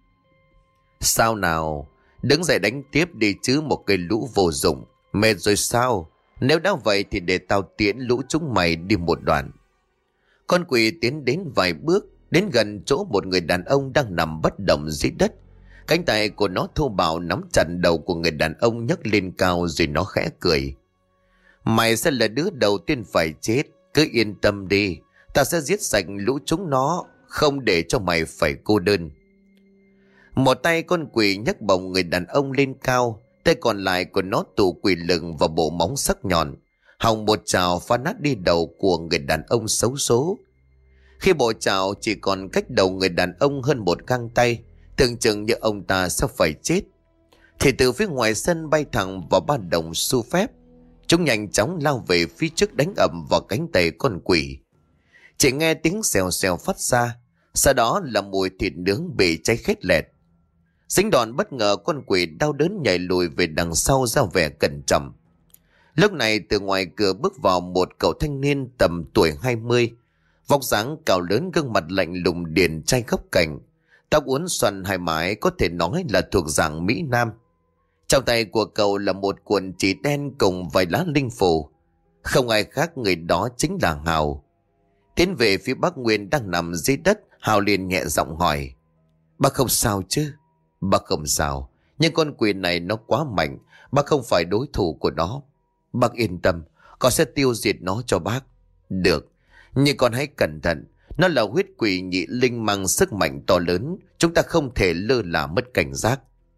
Sao nào, đứng dậy đánh tiếp đi chứ một cây lũ vô dụng. Mệt rồi sao? Nếu đã vậy thì để tao tiễn lũ chúng mày đi một đoạn. Con quỷ tiến đến vài bước, đến gần chỗ một người đàn ông đang nằm bất động dưới đất. Cánh tay của nó thô bạo nắm chặt đầu của người đàn ông nhấc lên cao, rồi nó khẽ cười. Mày sẽ là đứa đầu tiên phải chết, cứ yên tâm đi. Ta sẽ giết sạch lũ chúng nó, không để cho mày phải cô đơn. Một tay con quỷ nhấc bổng người đàn ông lên cao, tay còn lại của nó tụ quỷ lực vào bộ móng sắc nhọn, hòng một chảo phá nát đi đầu của người đàn ông xấu số. Khi bộ chảo chỉ còn cách đầu người đàn ông hơn một găng tay, tưởng chừng như ông ta sẽ phải chết, thì từ phía ngoài sân bay thẳng vào ba đồng xu phép. Chúng nhanh chóng lao về phía trước đánh ầm vào cánh tay con quỷ. Chỉ nghe tiếng xèo xèo phát ra, sau đó là mùi thịt nướng bị cháy khét lẹt. Dính đòn bất ngờ, con quỷ đau đớn nhảy lùi về đằng sau ra vẻ cẩn trọng. Lúc này từ ngoài cửa bước vào một cậu thanh niên tầm tuổi hai mươi, vóc dáng cao lớn, gương mặt lạnh lùng điển trai góc cạnh, tóc uốn xoăn hai mái, có thể nói là thuộc dạng Mỹ Nam. Trong tay của cậu là một cuộn chỉ đen cùng vài lá linh phù. Không ai khác, người đó chính là Hào. Tiến về phía bác Nguyên đang nằm dưới đất, Hào liền nhẹ giọng hỏi: "Bác không sao chứ?" "Bác không sao, nhưng con quỷ này nó quá mạnh, bác không phải đối thủ của nó. Bác yên tâm, con sẽ tiêu diệt nó cho bác." "Được, nhưng con hãy cẩn thận. Nó là huyết quỷ nhị linh mang sức mạnh to lớn, chúng ta không thể lơ là mất cảnh giác."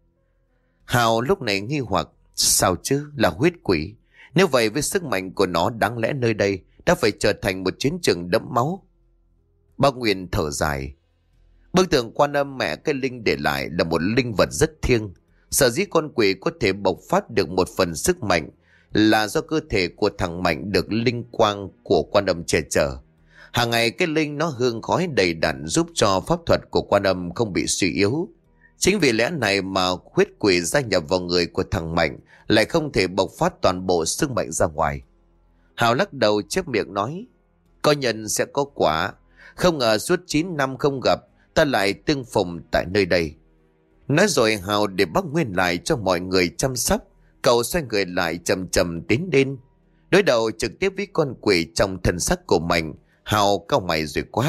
Hào lúc này nghi hoặc: "Sao chứ, là huyết quỷ? Nếu vậy với sức mạnh của nó, đáng lẽ nơi đây đã phải trở thành một chiến trường đẫm máu." Bác Nguyên thở dài: "Bức tượng Quan Âm mẹ cái linh để lại là một linh vật rất thiêng. Sở dĩ con quỷ có thể bộc phát được một phần sức mạnh là do cơ thể của thằng Mạnh được linh quang của Quan Âm che chở. Hàng ngày cái linh nó hương khói đầy đặn giúp cho pháp thuật của Quan Âm không bị suy yếu. Chính vì lẽ này mà huyết quỷ gia nhập vào người của thằng Mạnh lại không thể bộc phát toàn bộ sức mạnh ra ngoài. Hào lắc đầu chép miệng nói, có nhân sẽ có quả, không ngờ suốt chín năm không gặp ta lại tương phùng tại nơi đây. Nói rồi Hào để bắt Nguyên lại cho mọi người chăm sóc, cậu xoay người lại chậm chậm tiến đến, đối đầu trực tiếp với con quỷ trong thân sắc của Mạnh. Hào cau mày rồi quát,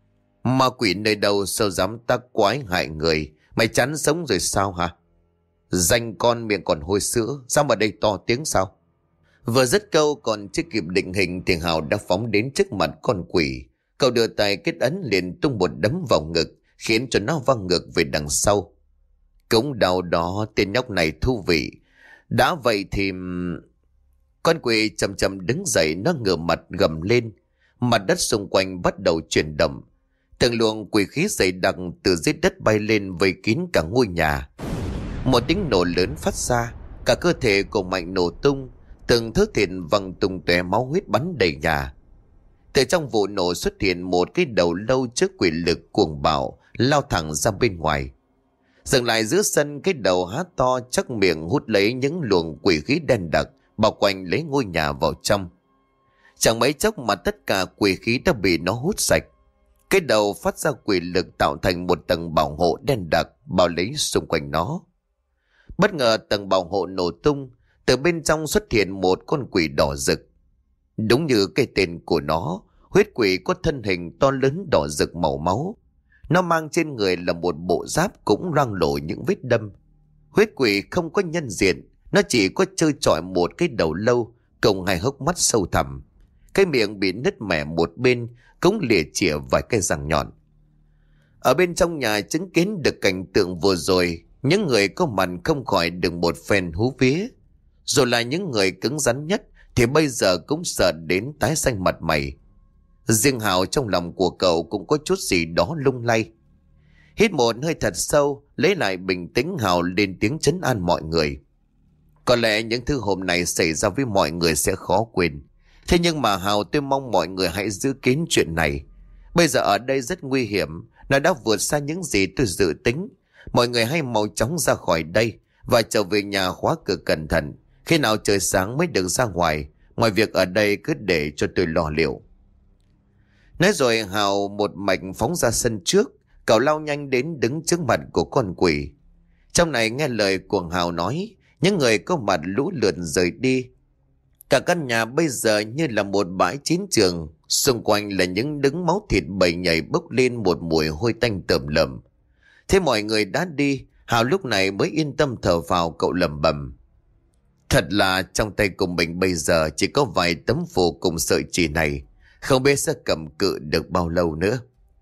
ma quỷ nơi đâu sao dám tác quái hại người, mày chán sống rồi sao hả? Danh con miệng còn hôi sữa, sao mà đây to tiếng sao? Vừa dứt câu còn chưa kịp định hình thì Hào đã phóng đến trước mặt con quỷ. Cậu đưa tay kết ấn liền tung một đấm vào ngực, khiến cho nó văng ngược về đằng sau. Cũng đau đó, tên nhóc này thú vị. Đã vậy thì... Con quỷ chậm chậm đứng dậy, nó ngửa mặt gầm lên. Mặt đất xung quanh bắt đầu chuyển động. Từng luồng quỷ khí dày đặc từ dưới đất bay lên vây kín cả ngôi nhà. Một tiếng nổ lớn phát ra, cả cơ thể của Mạnh nổ tung, từng thớ thịt văng tung tóe máu huyết bắn đầy nhà. Từ trong vụ nổ xuất hiện một cái đầu lâu trước quỷ lực cuồng bạo lao thẳng ra bên ngoài. Dừng lại giữa sân, cái đầu há to chắc miệng hút lấy những luồng quỷ khí đen đặc bao quanh lấy ngôi nhà vào trong. Chẳng mấy chốc mà tất cả quỷ khí đã bị nó hút sạch. Cái đầu phát ra quỷ lực tạo thành một tầng bảo hộ đen đặc bao lấy xung quanh nó. Bất ngờ tầng bảo hộ nổ tung, từ bên trong xuất hiện một con quỷ đỏ rực. Đúng như cái tên của nó, huyết quỷ có thân hình to lớn đỏ rực màu máu. Nó mang trên người là một bộ giáp cũng loang lổ những vết đâm. Huyết quỷ không có nhân diện, nó chỉ có trơ trọi một cái đầu lâu cùng hai hốc mắt sâu thẳm. Cái miệng bị nứt mẻ một bên, cũng lìa chìa vài cái răng nhọn. Ở bên trong nhà chứng kiến được cảnh tượng vừa rồi, những người có mặt không khỏi được một phen hú vía. Rồi là những người cứng rắn nhất thì bây giờ cũng sợ đến tái xanh mặt mày. Riêng Hào trong lòng của cậu cũng có chút gì đó lung lay. Hít một hơi thật sâu, lấy lại bình tĩnh, Hào lên tiếng trấn an mọi người. Có lẽ những thứ hôm nay xảy ra với mọi người sẽ khó quên. Thế nhưng mà Hào, tôi mong mọi người hãy giữ kín chuyện này. Bây giờ ở đây rất nguy hiểm, nó đã vượt xa những gì tôi dự tính. Mọi người hãy mau chóng ra khỏi đây và trở về nhà khóa cửa cẩn thận. Khi nào trời sáng mới được ra ngoài. Mọi việc ở đây cứ để cho tôi lo liệu. Nói rồi Hào một mạch phóng ra sân trước. Cậu lao nhanh đến đứng trước mặt của con quỷ. Trong này nghe lời của Hào nói, những người có mặt lũ lượt rời đi. Cả căn nhà bây giờ như là một bãi chiến trường. Xung quanh là những đống máu thịt bầy nhảy bốc lên một mùi hôi tanh tởm lợm. Thế mọi người đã đi, Hào lúc này mới yên tâm thở vào. Cậu lẩm bẩm, thật là trong tay của mình bây giờ chỉ có vài tấm phù cùng sợi chỉ này, không biết sẽ cầm cự được bao lâu nữa.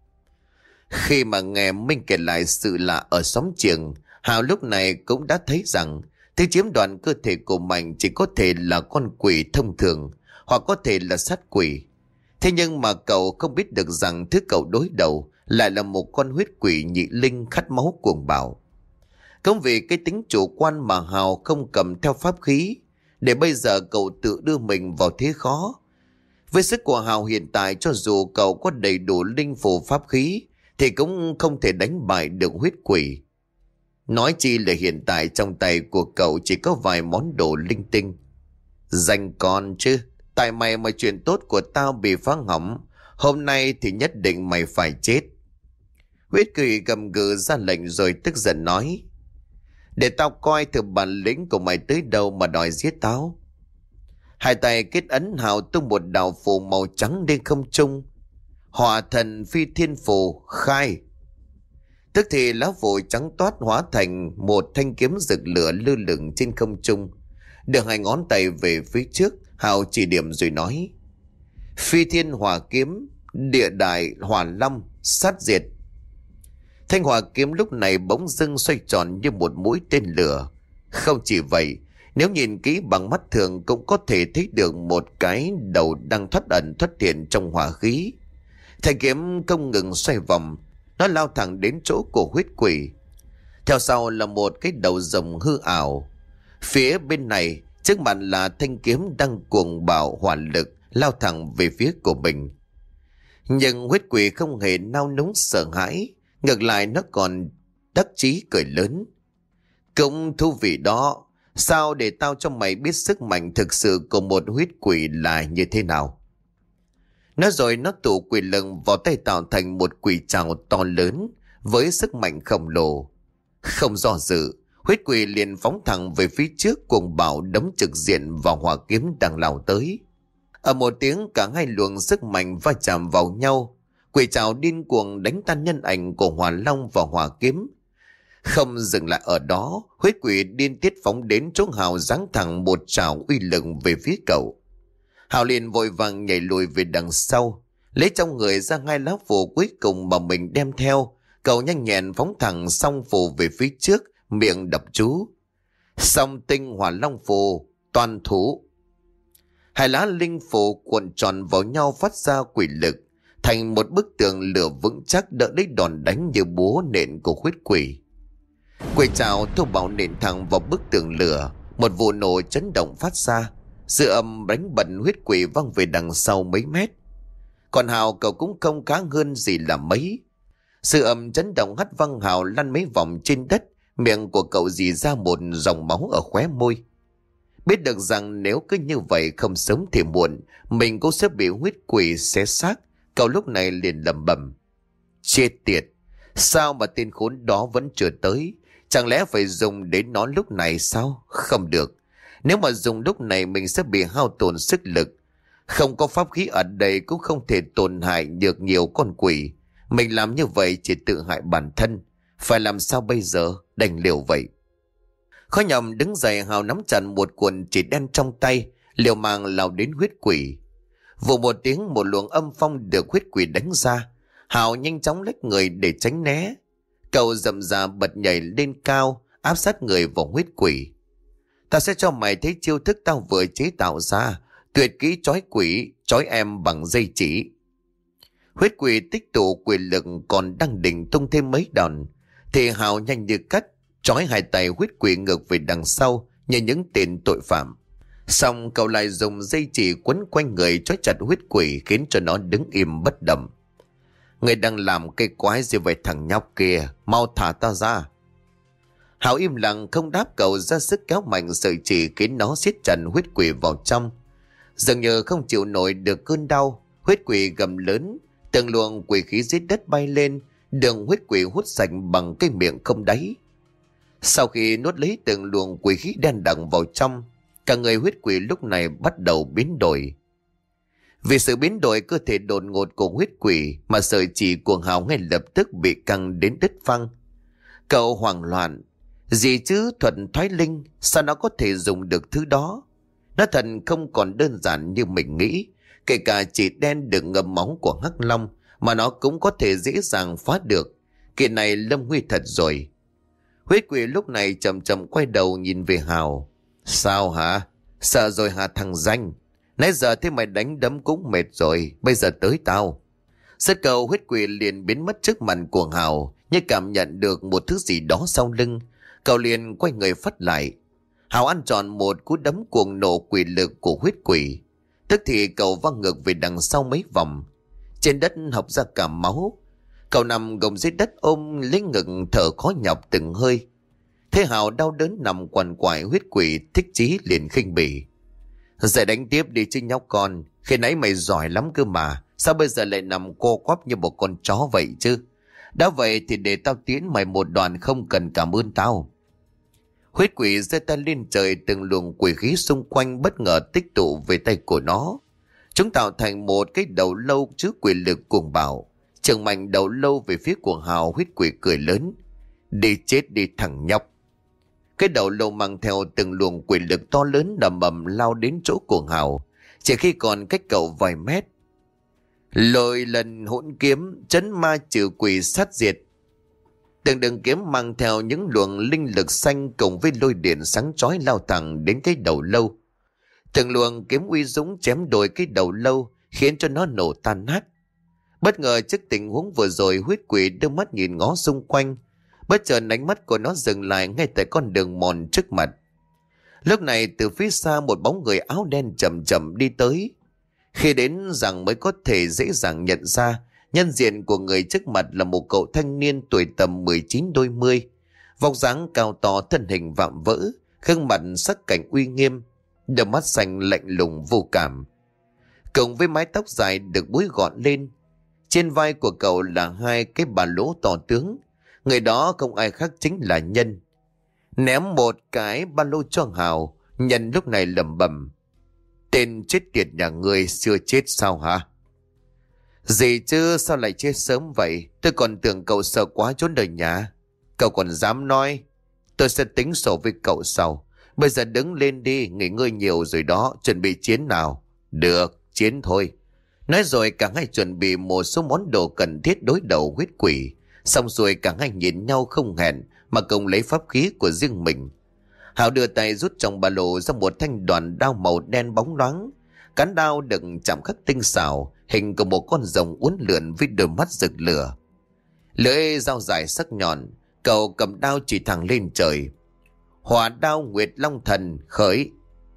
Khi mà nghe Minh kể lại sự lạ ở xóm trường, Hào lúc này cũng đã thấy rằng thứ chiếm đoạt cơ thể của Mạnh chỉ có thể là con quỷ thông thường, hoặc có thể là sát quỷ. Thế nhưng mà cậu không biết được rằng thứ cậu đối đầu lại là một con huyết quỷ nhị linh khát máu cuồng bạo. Cũng vì cái tính chủ quan mà Hào không cầm theo pháp khí, để bây giờ cậu tự đưa mình vào thế khó. Với sức của Hào hiện tại, cho dù cậu có đầy đủ linh phù pháp khí thì cũng không thể đánh bại được huyết quỷ. Nói chi là hiện tại trong tay của cậu chỉ có vài món đồ linh tinh. Danh con chứ, tại mày mà chuyện tốt của tao bị phá hỏng, hôm nay thì nhất định mày phải chết. Huyết quỷ gầm gừ ra lệnh rồi tức giận nói, để tao coi thử bản lĩnh của mày tới đâu mà đòi giết tao. Hai tay kết ấn, Hào tung một đạo phù màu trắng lên không trung. Hỏa thần phi thiên phù khai. Tức thì lá phù trắng toát hóa thành một thanh kiếm rực lửa lơ lửng trên không trung. Đưa hai ngón tay về phía trước, Hào chỉ điểm rồi nói, phi thiên hỏa kiếm, địa đại hỏa long, sát diệt. Thanh hỏa kiếm lúc này bỗng dưng xoay tròn như một mũi tên lửa. Không chỉ vậy, nếu nhìn kỹ bằng mắt thường cũng có thể thấy được một cái đầu đang thoát ẩn thoát hiện trong hỏa khí. Thanh kiếm không ngừng xoay vòng, nó lao thẳng đến chỗ của huyết quỷ. Theo sau là một cái đầu rồng hư ảo. Phía bên này, trước mặt là thanh kiếm đang cuồng bạo hỏa lực lao thẳng về phía của mình. Nhưng huyết quỷ không hề nao núng sợ hãi, ngược lại nó còn đắc chí cười lớn. Cũng thú vị đó, sao để tao cho mày biết sức mạnh thực sự của một huyết quỷ là như thế nào. Nói rồi nó tụ quỷ lực vào tay tạo thành một quỷ trảo to lớn với sức mạnh khổng lồ. Không do dự, huyết quỷ liền phóng thẳng về phía trước, cuồng bạo đấm trực diện vào hỏa kiếm đang lao tới. Ở một tiếng, cả hai luồng sức mạnh va chạm vào nhau. Quỷ trảo điên cuồng đánh tan nhân ảnh của hỏa long và hỏa kiếm. Không dừng lại ở đó, huyết quỷ điên tiết phóng đến chỗ Hào, giáng thẳng một trảo uy lực về phía cậu. Hào liền vội vàng nhảy lùi về đằng sau, lấy trong người ra hai lá phù cuối cùng mà mình đem theo. Cậu nhanh nhẹn phóng thẳng song phù về phía trước, miệng đọc chú: Song tinh hỏa long phù, toàn thủ. Hai lá linh phù cuộn tròn vào nhau phát ra quỷ lực, thành một bức tường lửa vững chắc đỡ lấy đòn đánh như búa nện của huyết quỷ. Quỷ trảo thô bạo nện thẳng vào bức tường lửa, một vụ nổ chấn động phát ra, dư âm đánh bật huyết quỷ văng về đằng sau mấy mét. Còn Hào, cậu cũng không khá hơn gì là mấy. Dư âm chấn động hất văng Hào lăn mấy vòng trên đất, miệng của cậu rỉ ra một dòng máu ở khóe môi. Biết được rằng nếu cứ như vậy không sớm thì muộn mình cũng sẽ bị huyết quỷ xé xác, cậu lúc này liền lẩm bẩm: Chết tiệt, sao mà tên khốn đó vẫn chưa tới? Chẳng lẽ phải dùng đến nó lúc này sao? Không được, nếu mà dùng lúc này mình sẽ bị hao tổn sức lực. Không có pháp khí ở đây cũng không thể tổn hại được nhiều con quỷ. Mình làm như vậy chỉ tự hại bản thân. Phải làm sao bây giờ? Đành liều vậy. Khó nhầm đứng dậy, Hào nắm chặt một cuộn chỉ đen trong tay, liều mạng lao đến huyết quỷ. Vụ một tiếng, một luồng âm phong được huyết quỷ đánh ra. Hào nhanh chóng lách người để tránh né. Cậu rậm rà bật nhảy lên cao, áp sát người vào huyết quỷ. Ta sẽ cho mày thấy chiêu thức tao vừa chế tạo ra, tuyệt kỹ trói quỷ, trói em bằng dây chỉ. Huyết quỷ tích tụ quyền lực còn đang định tung thêm mấy đòn, thì Hào nhanh như cắt trói hai tay huyết quỷ ngược về đằng sau như những tên tội phạm. Xong cậu lại dùng dây chỉ quấn quanh người trói chặt huyết quỷ, khiến cho nó đứng im bất động. Người đang làm cái quái gì vậy thằng nhóc kia, mau thả tao ra. Hào im lặng không đáp, cậu ra sức kéo mạnh sợi chỉ khiến nó siết chặt huyết quỷ vào trong. Dường như không chịu nổi được cơn đau, huyết quỷ gầm lớn, từng luồng quỷ khí dưới đất bay lên, đường huyết quỷ hút sạch bằng cái miệng không đáy. Sau khi nuốt lấy từng luồng quỷ khí đen đặc vào trong, cả người huyết quỷ lúc này bắt đầu biến đổi. Vì sự biến đổi cơ thể đột ngột của huyết quỷ mà sợi chỉ của Hào ngay lập tức bị căng đến đứt phăng. Cậu hoảng loạn: gì chứ thuật thoái linh, sao nó có thể dùng được thứ đó? Nó thật không còn đơn giản như mình nghĩ. Kể cả chỉ đen được ngâm máu của hắc long mà nó cũng có thể dễ dàng phá được. Kỳ này lâm nguy thật rồi. Huyết quỷ lúc này chậm chậm quay đầu nhìn về Hào. Sao hả? Sợ rồi hả thằng danh? Nãy giờ thế mày đánh đấm cũng mệt rồi, bây giờ tới tao. Rất cầu huyết quỷ liền biến mất trước mặt của Hào, như cảm nhận được một thứ gì đó sau lưng. Cậu liền quay người phất lại. Hào ăn tròn một cú đấm cuồng nổ quỷ lực của huyết quỷ. Tức thì cậu văng ngược về đằng sau mấy vòng. Trên đất học ra cả máu. Cậu nằm gồng dưới đất ôm lấy ngực thở khó nhọc từng hơi. Thế Hào đau đớn nằm quằn quại, huyết quỷ thích chí liền khinh bỉ. Dậy đánh tiếp đi chứ nhóc con, khi nãy mày giỏi lắm cơ mà, sao bây giờ lại nằm co quắp như một con chó vậy chứ? Đã vậy thì để tao tiến mày một đoàn, không cần cảm ơn tao. Huyết quỷ giơ tay lên trời, từng luồng quỷ khí xung quanh bất ngờ tích tụ về tay của nó. Chúng tạo thành một cái đầu lâu chứa quỷ lực cuồng bạo. Trường mạnh đầu lâu về phía của Hào, huyết quỷ cười lớn. Đi chết đi thằng nhóc. Cái đầu lâu mang theo từng luồng quỷ lực to lớn đầm ầm lao đến chỗ của Hào. Chỉ khi còn cách cậu vài mét. Lôi lần hỗn kiếm, trấn ma trừ quỷ sát diệt. Từng đường kiếm mang theo những luồng linh lực xanh cùng với lôi điện sáng chói lao thẳng đến cái đầu lâu. Từng luồng kiếm uy dũng chém đôi cái đầu lâu, khiến cho nó nổ tan nát. Bất ngờ trước tình huống vừa rồi, huyết quỷ đưa mắt nhìn ngó xung quanh. Bất chợt ánh mắt của nó dừng lại ngay tại con đường mòn trước mặt. Lúc này từ phía xa một bóng người áo đen chậm chậm đi tới. Khi đến rằng mới có thể dễ dàng nhận ra nhân diện của người trước mặt là một cậu thanh niên tuổi tầm mười chín đôi mươi, vóc dáng cao to, thân hình vạm vỡ, gương mặt sắc cảnh uy nghiêm, đôi mắt xanh lạnh lùng vô cảm. Cộng với mái tóc dài được búi gọn lên, trên vai của cậu là hai cái ba lỗ to tướng. Người đó không ai khác chính là Nhân. Ném một cái ba lô cho Hào, Nhân lúc này lẩm bẩm: tên chết tiệt nhà ngươi chưa chết sao hả? Gì chứ, sao lại chết sớm vậy? Tôi còn tưởng cậu sợ quá trốn đời nhà. Cậu còn dám nói? Tôi sẽ tính sổ với cậu sau. Bây giờ đứng lên đi, nghỉ ngơi nhiều rồi đó, chuẩn bị chiến nào. Được, chiến thôi. Nói rồi cả hai chuẩn bị một số món đồ cần thiết đối đầu huyết quỷ. Xong rồi cả hai nhìn nhau không hẹn mà cùng lấy pháp khí của riêng mình. Hào đưa tay rút trong ba lô ra một thanh đoàn đao màu đen bóng loáng. Cán đao được chạm khắc tinh xảo, hình của một con rồng uốn lượn với đôi mắt rực lửa. Lưỡi dao dài sắc nhọn, cậu cầm đao chỉ thẳng lên trời. Hỏa đao Nguyệt Long Thần khởi.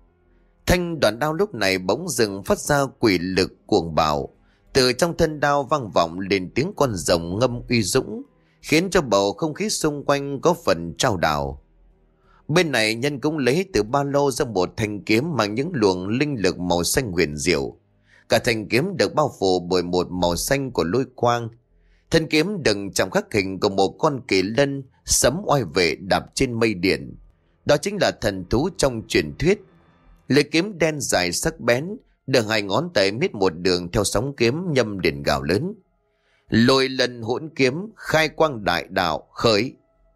Thanh đoàn đao lúc này bỗng dừng phát ra quỷ lực cuồng bạo. Từ trong thân đao vang vọng lên tiếng con rồng ngâm uy dũng, khiến cho bầu không khí xung quanh có phần trao đảo. Bên này Nhân cũng lấy từ ba lô ra một thanh kiếm mang những luồng linh lực màu xanh huyền diệu. Cả thanh kiếm được bao phủ bởi một màu xanh của lôi quang. Thân kiếm đựng trong khắc hình của một con kỳ lân sấm oai vệ đạp trên mây điện. Đó chính là thần thú trong truyền thuyết. Lưỡi kiếm đen dài sắc bén, được hai ngón tay miết một đường theo sóng kiếm nhâm điện gào lớn. Lôi lần hỗn kiếm, khai quang đại đạo khởi.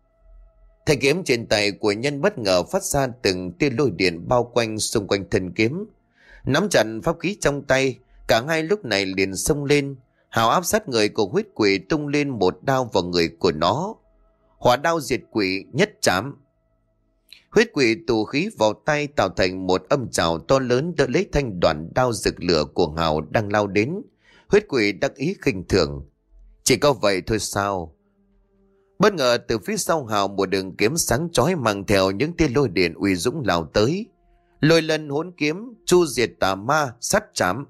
Thanh kiếm trên tay của Nhân bất ngờ phát ra từng tia lôi điện bao quanh xung quanh thân kiếm. Nắm chặt pháp khí trong tay, cả hai lúc này liền xông lên. Hào áp sát người của huyết quỷ tung lên một đao vào người của nó. Hỏa đao diệt quỷ nhất chạm. Huyết quỷ tù khí vào tay tạo thành một âm trào to lớn đỡ lấy thanh đoàn đao rực lửa của Hào đang lao đến. Huyết quỷ đắc ý khinh thường: chỉ có vậy thôi sao? Bất ngờ từ phía sau Hào một đường kiếm sáng chói mang theo những tia lôi điện uy dũng lao tới. Lôi lần hỗn kiếm, chu diệt tà ma, sát chạm.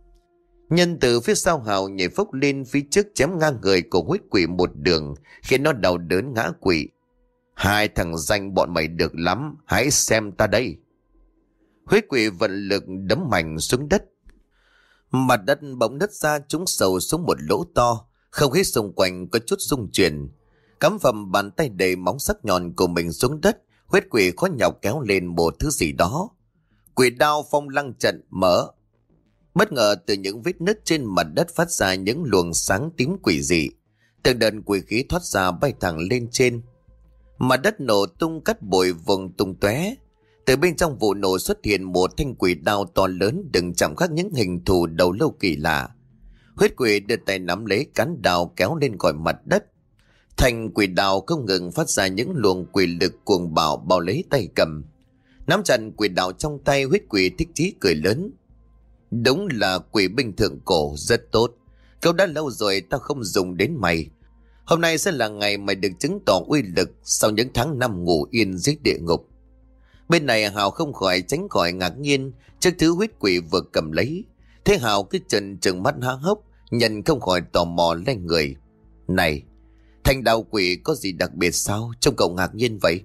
Nhân từ phía sau Hào nhảy phốc lên phía trước chém ngang người của huyết quỷ một đường, khiến nó đau đớn ngã quỵ. Hai thằng danh bọn mày được lắm, hãy xem ta đây. Huyết quỷ vận lực đấm mạnh xuống đất. Mặt đất bỗng nứt ra trúng sâu xuống một lỗ to, không khí xung quanh có chút rung chuyển. Cắm phẩm bàn tay đầy móng sắc nhọn của mình xuống đất, huyết quỷ khó nhọc kéo lên một thứ gì đó. Quỷ đao phong lăng trận mở. Bất ngờ từ những vết nứt trên mặt đất phát ra những luồng sáng tím quỷ dị. Từng đợt quỷ khí thoát ra bay thẳng lên trên. Mặt đất nổ tung cắt bụi vùng tung tóe. Từ bên trong vụ nổ xuất hiện một thanh quỷ đao to lớn đừng chạm khắc những hình thù đầu lâu kỳ lạ. Huyết quỷ đưa tay nắm lấy cán đao kéo lên khỏi mặt đất. Thanh quỷ đao không ngừng phát ra những luồng quỷ lực cuồng bạo bao lấy tay cầm. Nắm chặt quỷ đao trong tay, huyết quỷ thích chí cười lớn: đúng là quỷ binh thượng cổ, rất tốt. Câu đã lâu rồi tao không dùng đến mày. Hôm nay sẽ là ngày mày được chứng tỏ uy lực sau những tháng năm ngủ yên dưới địa ngục. Bên này Hào không khỏi tránh khỏi ngạc nhiên trước thứ huyết quỷ vừa cầm lấy. Thế Hào cứ trần trừng mắt há hốc, Nhân không khỏi tò mò lên người: này, thanh đao quỷ có gì đặc biệt sao? Trông cậu ngạc nhiên vậy.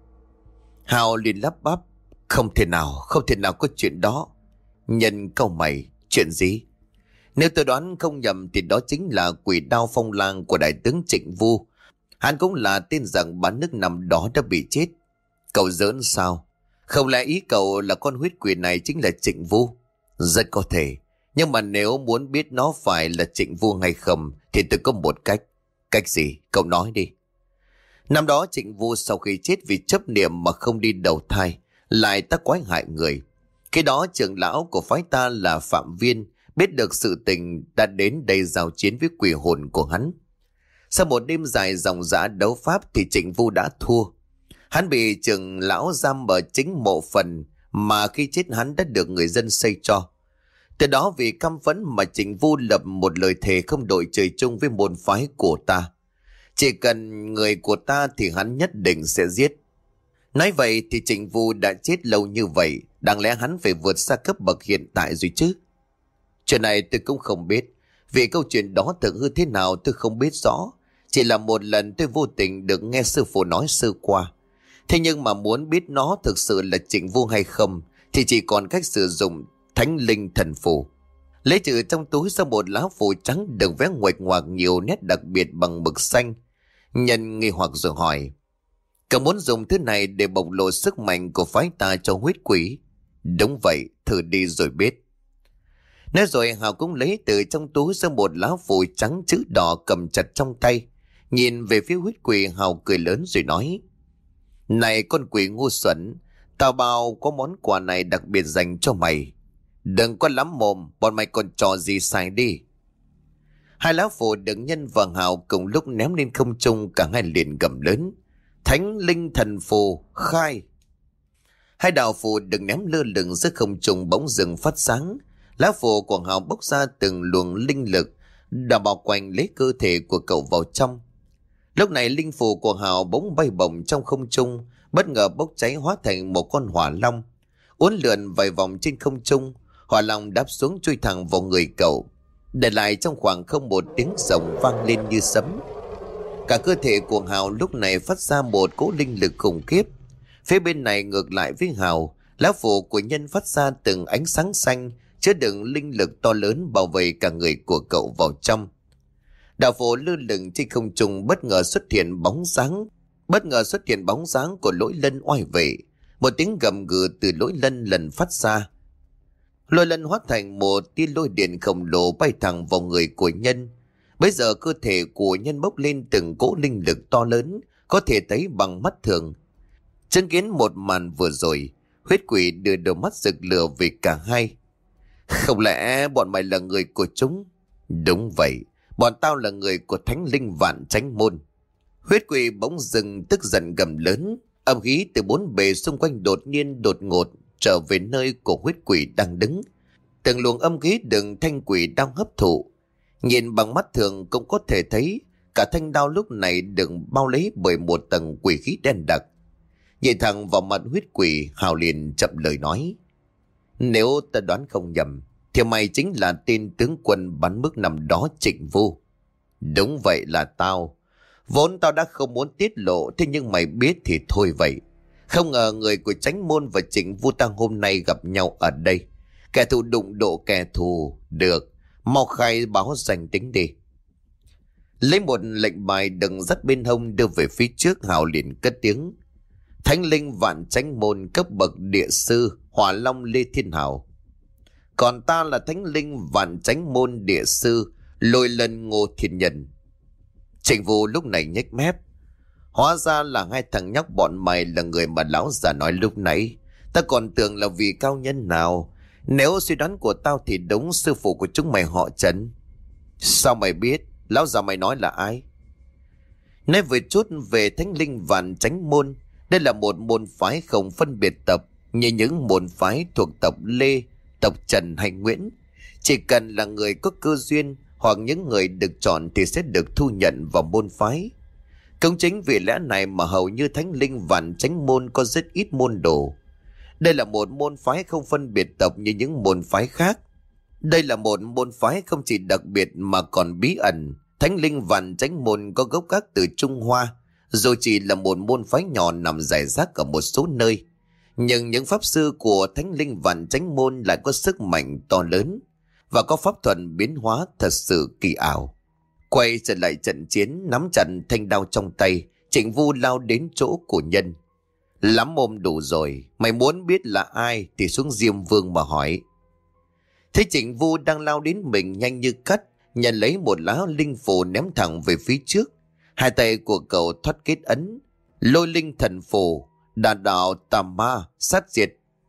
Hào liền lắp bắp: không thể nào, không thể nào có chuyện đó. Nhân cau mày: chuyện gì? Nếu tôi đoán không nhầm thì đó chính là quỷ đao phong lang của đại tướng Trịnh Vu. Hắn cũng là tên rằng bán nước năm đó đã bị chết. Cậu giỡn sao? Không lẽ ý cậu là con huyết quỷ này chính là Trịnh Vu? Rất có thể. Nhưng mà nếu muốn biết nó phải là Trịnh Vu hay không thì tôi có một cách. Cách gì? Cậu nói đi. Năm đó Trịnh Vu sau khi chết vì chấp niệm mà không đi đầu thai, lại tác quái hại người. Khi đó trưởng lão của phái ta là Phạm Viên biết được sự tình đã đến đây giao chiến với quỷ hồn của hắn. Sau một đêm dài dòng dã đấu pháp thì Trịnh Vu đã thua. Hắn bị trưởng lão giam ở chính mộ phần mà khi chết hắn đã được người dân xây cho. Từ đó vì căm phẫn mà Trịnh Vu lập một lời thề không đội trời chung với môn phái của ta. Chỉ cần người của ta thì hắn nhất định sẽ giết. Nói vậy thì Trịnh Vu đã chết lâu như vậy, đáng lẽ hắn phải vượt xa cấp bậc hiện tại rồi chứ. Chuyện này tôi cũng không biết. Vì câu chuyện đó thực hư thế nào tôi không biết rõ. Chỉ là một lần tôi vô tình được nghe sư phụ nói sơ qua. Thế nhưng mà muốn biết nó thực sự là Trịnh Vô hay không thì chỉ còn cách sử dụng Thánh Linh Thần Phù. Lấy từ trong túi ra một lá phù trắng được vẽ nguệch ngoạc nhiều nét đặc biệt bằng mực xanh. Nhân nghi hoặc rồi hỏi: cậu muốn dùng thứ này để bộc lộ sức mạnh của phái ta cho huyết quỷ? Đúng vậy, thử đi rồi biết. Nói rồi Hào cũng lấy từ trong túi ra một lá phù trắng chữ đỏ cầm chặt trong tay. Nhìn về phía huyết quỷ, Hào cười lớn rồi nói: này con quỷ ngu xuẩn, tao bao có món quà này đặc biệt dành cho mày. Đừng có lắm mồm, bọn mày còn trò gì xài đi. Hai lá phù được Nhân và Hào cùng lúc ném lên không trung, cả hai liền gầm lớn: Thánh Linh Thần Phù khai! Hai đạo phù được ném lơ lửng giữa không trung bỗng dừng phát sáng. Lá phù của Hào bốc ra từng luồng linh lực đã bao quanh lấy cơ thể của cậu vào trong. Lúc này linh phù của Hào bỗng bay bổng trong không trung, bất ngờ bốc cháy hóa thành một con hỏa long, uốn lượn vài vòng trên không trung. Hỏa long đáp xuống chui thẳng vào người cậu, để lại trong khoảng không một tiếng rồng vang lên như sấm. Cả cơ thể của Hào lúc này phát ra một cỗ linh lực khủng khiếp. Phía bên này ngược lại với Hào, lá phù của Nhân phát ra từng ánh sáng xanh chứa đựng linh lực to lớn bảo vệ cả người của cậu vào trong. Đạo phù lơ lửng trên không trung bất ngờ xuất hiện bóng dáng, bất ngờ xuất hiện bóng dáng của Lỗi Lân oai vệ. Một tiếng gầm gừ từ Lỗi Lân lần phát ra. Lôi Lân hóa thành một tia lôi điện khổng lồ bay thẳng vào người của Nhân. Bây giờ cơ thể của Nhân bốc lên từng cỗ linh lực to lớn, có thể thấy bằng mắt thường. Chứng kiến một màn vừa rồi, huyết quỷ đưa đôi mắt rực lửa về cả hai. Không lẽ bọn mày là người của chúng? Đúng vậy, bọn tao là người của Thánh Linh Vạn Chánh Môn. Huyết quỷ bỗng dừng tức giận gầm lớn. Âm khí từ bốn bề xung quanh đột nhiên đột ngột trở về nơi của huyết quỷ đang đứng. Từng luồng âm khí đừng thanh quỷ đang hấp thụ. Nhìn bằng mắt thường cũng có thể thấy cả thanh đao lúc này được bao lấy bởi một tầng quỷ khí đen đặc. Nhìn thẳng vào mặt huyết quỷ, Hào liền chậm lời nói: nếu ta đoán không nhầm thì mày chính là tên tướng quân bắn mức năm đó Trịnh Vô. Đúng vậy, là tao. Vốn tao đã không muốn tiết lộ, thế nhưng mày biết thì thôi vậy. Không ngờ người của Chánh Môn và Trịnh Vô ta hôm nay gặp nhau ở đây. Kẻ thù đụng độ kẻ thù. Được, mau khai báo danh tính đi. Lấy một lệnh bài đừng dắt bên hông đưa về phía trước, Hào liền cất tiếng: Thánh Linh Vạn Chánh Môn cấp bậc địa sư, Hỏa Long Lê Thiên Hào. Còn ta là Thánh Linh Vạn Chánh Môn địa sư, Lôi Lân Ngô Thiên Nhân. Trịnh Vô lúc này nhếch mép: hóa ra là hai thằng nhóc bọn mày là người mà lão già nói lúc nãy. Ta còn tưởng là vị cao nhân nào. Nếu suy đoán của tao thì đúng, sư phụ của chúng mày họ Trần. Sao mày biết? Lão già mày nói là ai? Nói về chút về Thánh Linh Vạn Chánh Môn. Đây là một môn phái không phân biệt tộc như những môn phái thuộc tộc Lê, tộc Trần hay Nguyễn. Chỉ cần là người có cơ duyên hoặc những người được chọn thì sẽ được thu nhận vào môn phái. Cũng chính vì lẽ này mà hầu như Thánh Linh Vạn Chánh Môn có rất ít môn đồ. Đây là một môn phái không phân biệt tộc như những môn phái khác. Đây là một môn phái không chỉ đặc biệt mà còn bí ẩn. Thánh Linh Vạn Chánh Môn có gốc gác từ Trung Hoa, dù chỉ là một môn phái nhỏ nằm rải rác ở một số nơi. Nhưng những pháp sư của Thánh Linh Vạn Chánh Môn lại có sức mạnh to lớn và có pháp thuật biến hóa thật sự kỳ ảo. Quay trở lại trận chiến, nắm chặt thanh đao trong tay, Trịnh Vô lao đến chỗ của Nhân. Lắm mồm đủ rồi, mày muốn biết là ai thì xuống Diêm Vương mà hỏi. Thế Trịnh Vô đang lao đến mình nhanh như cắt, nhận lấy một lá linh phù ném thẳng về phía trước. Hai tay của cậu thoát kết ấn, Lôi Linh Thần Phù, đà đạo tà ma sát diệt.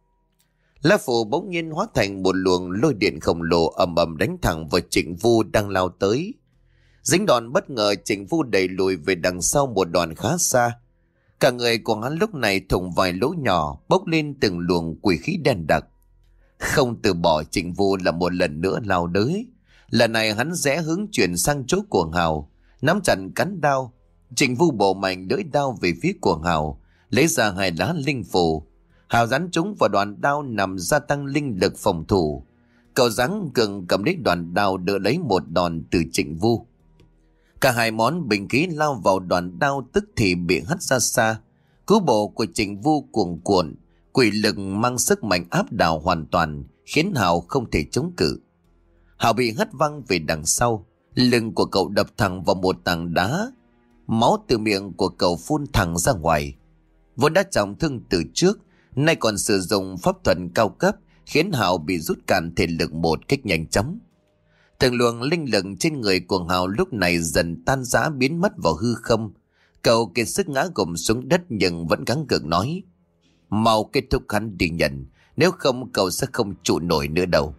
Lá phù bỗng nhiên hóa thành một luồng lôi điện khổng lồ ầm ầm đánh thẳng vào Trịnh Vô đang lao tới. Dính đòn bất ngờ, Trịnh Vô đẩy lùi về đằng sau một đoạn khá xa. Cả người của hắn lúc này thủng vài lỗ nhỏ, bốc lên từng luồng quỷ khí đen đặc. Không từ bỏ, Trịnh Vô là một lần nữa lao tới. Lần này hắn rẽ hướng chuyển sang chỗ của Hào, nắm chặt cán đao. Trịnh Vô bổ mạnh lưỡi đao về phía của Hào, lấy ra hai lá linh phù. Hào dán chúng vào đoạn đao nằm gia tăng linh lực phòng thủ. Cậu giáng cường cầm lấy đoàn đao đỡ lấy một đòn từ Trịnh Vu. Cả hai món binh khí lao vào đoàn đao tức thì bị hất ra xa. Cú bộ của Trịnh Vu cuồn cuộn, quỷ lực mang sức mạnh áp đảo hoàn toàn, khiến Hào không thể chống cự. Hào bị hất văng về đằng sau, lưng của cậu đập thẳng vào một tảng đá. Máu từ miệng của cậu phun thẳng ra ngoài. Vốn đã trọng thương từ trước, nay còn sử dụng pháp thuật cao cấp, khiến Hào bị rút cạn thể lực một cách nhanh chóng. Từng luồng linh lực trên người của Hào lúc này dần tan rã biến mất vào hư không. Cậu kiệt sức ngã gục xuống đất nhưng vẫn gắng gượng nói: "Mau kết thúc hắn đi Nhân, nếu không cậu sẽ không trụ nổi nữa đâu."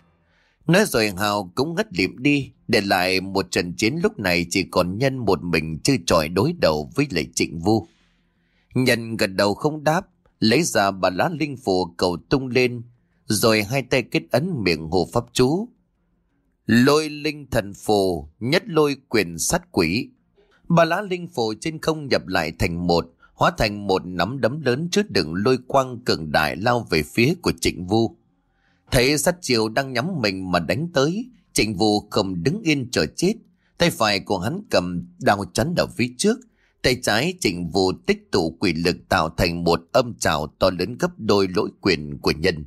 Nói rồi Hào cũng ngất lịm đi, để lại một trận chiến lúc này chỉ còn Nhân một mình chơi trò đối đầu với lại Trịnh Vu. Nhân gật đầu không đáp, lấy ra bà lá linh phù cầu tung lên, rồi hai tay kết ấn miệng hồ pháp chú: "Lôi linh thần phù, nhất lôi quyền sát quỷ." Bà lá linh phù trên không nhập lại thành một, hóa thành một nắm đấm lớn chứa đựng lôi quang cường đại lao về phía của Trịnh Vu. Thấy sát chiều đang nhắm mình mà đánh tới, Trịnh Vu không đứng yên chờ chết. Tay phải của hắn cầm đao chắn ở phía trước, tay trái Trịnh Vu tích tụ quỷ lực tạo thành một âm trảo to lớn gấp đôi lỗi quyền của Nhân.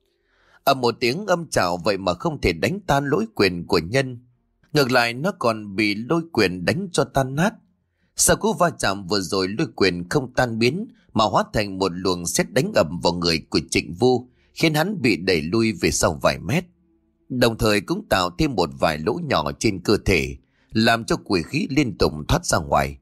Ở một tiếng âm trảo vậy mà không thể đánh tan lỗi quyền của Nhân, ngược lại nó còn bị lôi quyền đánh cho tan nát. Sau cú va chạm vừa rồi, lôi quyền không tan biến mà hóa thành một luồng sét đánh ầm vào người của Trịnh Vu, khiến hắn bị đẩy lui về sau vài mét, đồng thời cũng tạo thêm một vài lỗ nhỏ trên cơ thể, làm cho quỷ khí liên tục thoát ra ngoài.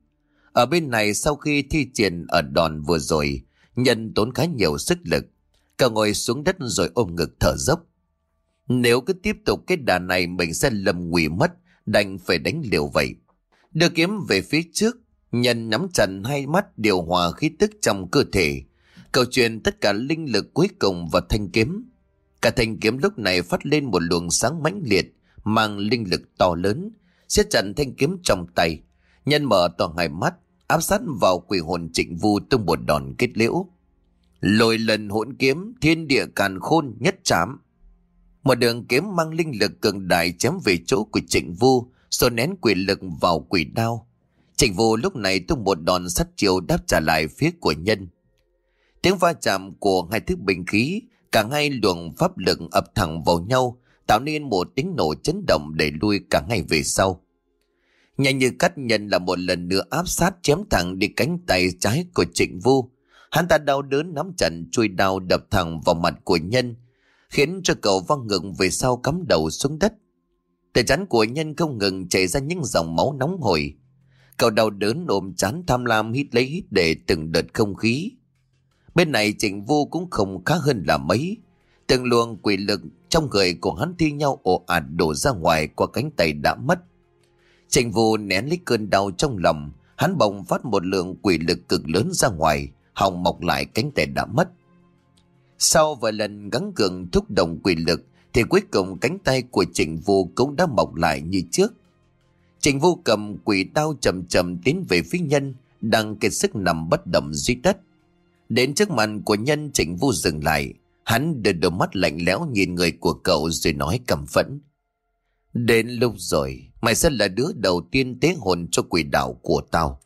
Ở bên này, sau khi thi triển ở đòn vừa rồi, Nhân tốn khá nhiều sức lực, cậu ngồi xuống đất rồi ôm ngực thở dốc. Nếu cứ tiếp tục cái đà này mình sẽ lầm nguy mất, đành phải đánh liều vậy. Đưa kiếm về phía trước, Nhân nắm chặt hai mắt điều hòa khí tức trong cơ thể, cậu truyền tất cả linh lực cuối cùng vào thanh kiếm. Cả thanh kiếm lúc này phát lên một luồng sáng mãnh liệt, mang linh lực to lớn, siết chặt thanh kiếm trong tay. Nhân mở to hai mắt, áp sát vào quỷ hồn Trịnh Vu tung một đòn kết liễu. Lôi lần hỗn kiếm, thiên địa càn khôn nhất trảm. Một đường kiếm mang linh lực cường đại chém về chỗ của Trịnh Vu, rồi nén quỷ lực vào quỷ đao. Trịnh Vu lúc này tung một đòn sát chiêu đáp trả lại phía của Nhân. Tiếng va chạm của hai thứ binh khí, cả hai luồng pháp lực ập thẳng vào nhau, tạo nên một tiếng nổ chấn động đẩy lui cả hai về sau. Nhanh như cắt, Nhân là một lần nữa áp sát chém thẳng đi cánh tay trái của Trịnh Vu. Hắn ta đau đớn nắm chặt chuôi đao đập thẳng vào mặt của Nhân, khiến cho cậu văng ngược về sau cắm đầu xuống đất. Từ trán của Nhân không ngừng chảy ra những dòng máu nóng hổi. Cậu đau đớn ôm trán tham lam hít lấy hít để từng đợt không khí. Bên này Trịnh Vu cũng không khá hơn là mấy. Từng luồng quỷ lực trong người của hắn thi nhau ồ ạt đổ ra ngoài qua cánh tay đã mất. Trịnh Vu nén lấy cơn đau trong lòng, hắn bỗng phát một lượng quỷ lực cực lớn ra ngoài, hòng mọc lại cánh tay đã mất. Sau vài lần gắng gượng thúc động quỷ lực thì cuối cùng cánh tay của Trịnh Vu cũng đã mọc lại như trước. Trịnh Vu cầm quỷ đao chậm chậm tiến về phía Nhân đang kiệt sức nằm bất động dưới đất. Đến trước mặt của Nhân, Trịnh Vu dừng lại, hắn đưa đôi mắt lạnh lẽo nhìn người của cậu rồi nói căm phẫn: "Đến lúc rồi, mày sẽ là đứa đầu tiên tế hồn cho quỷ đạo của tao."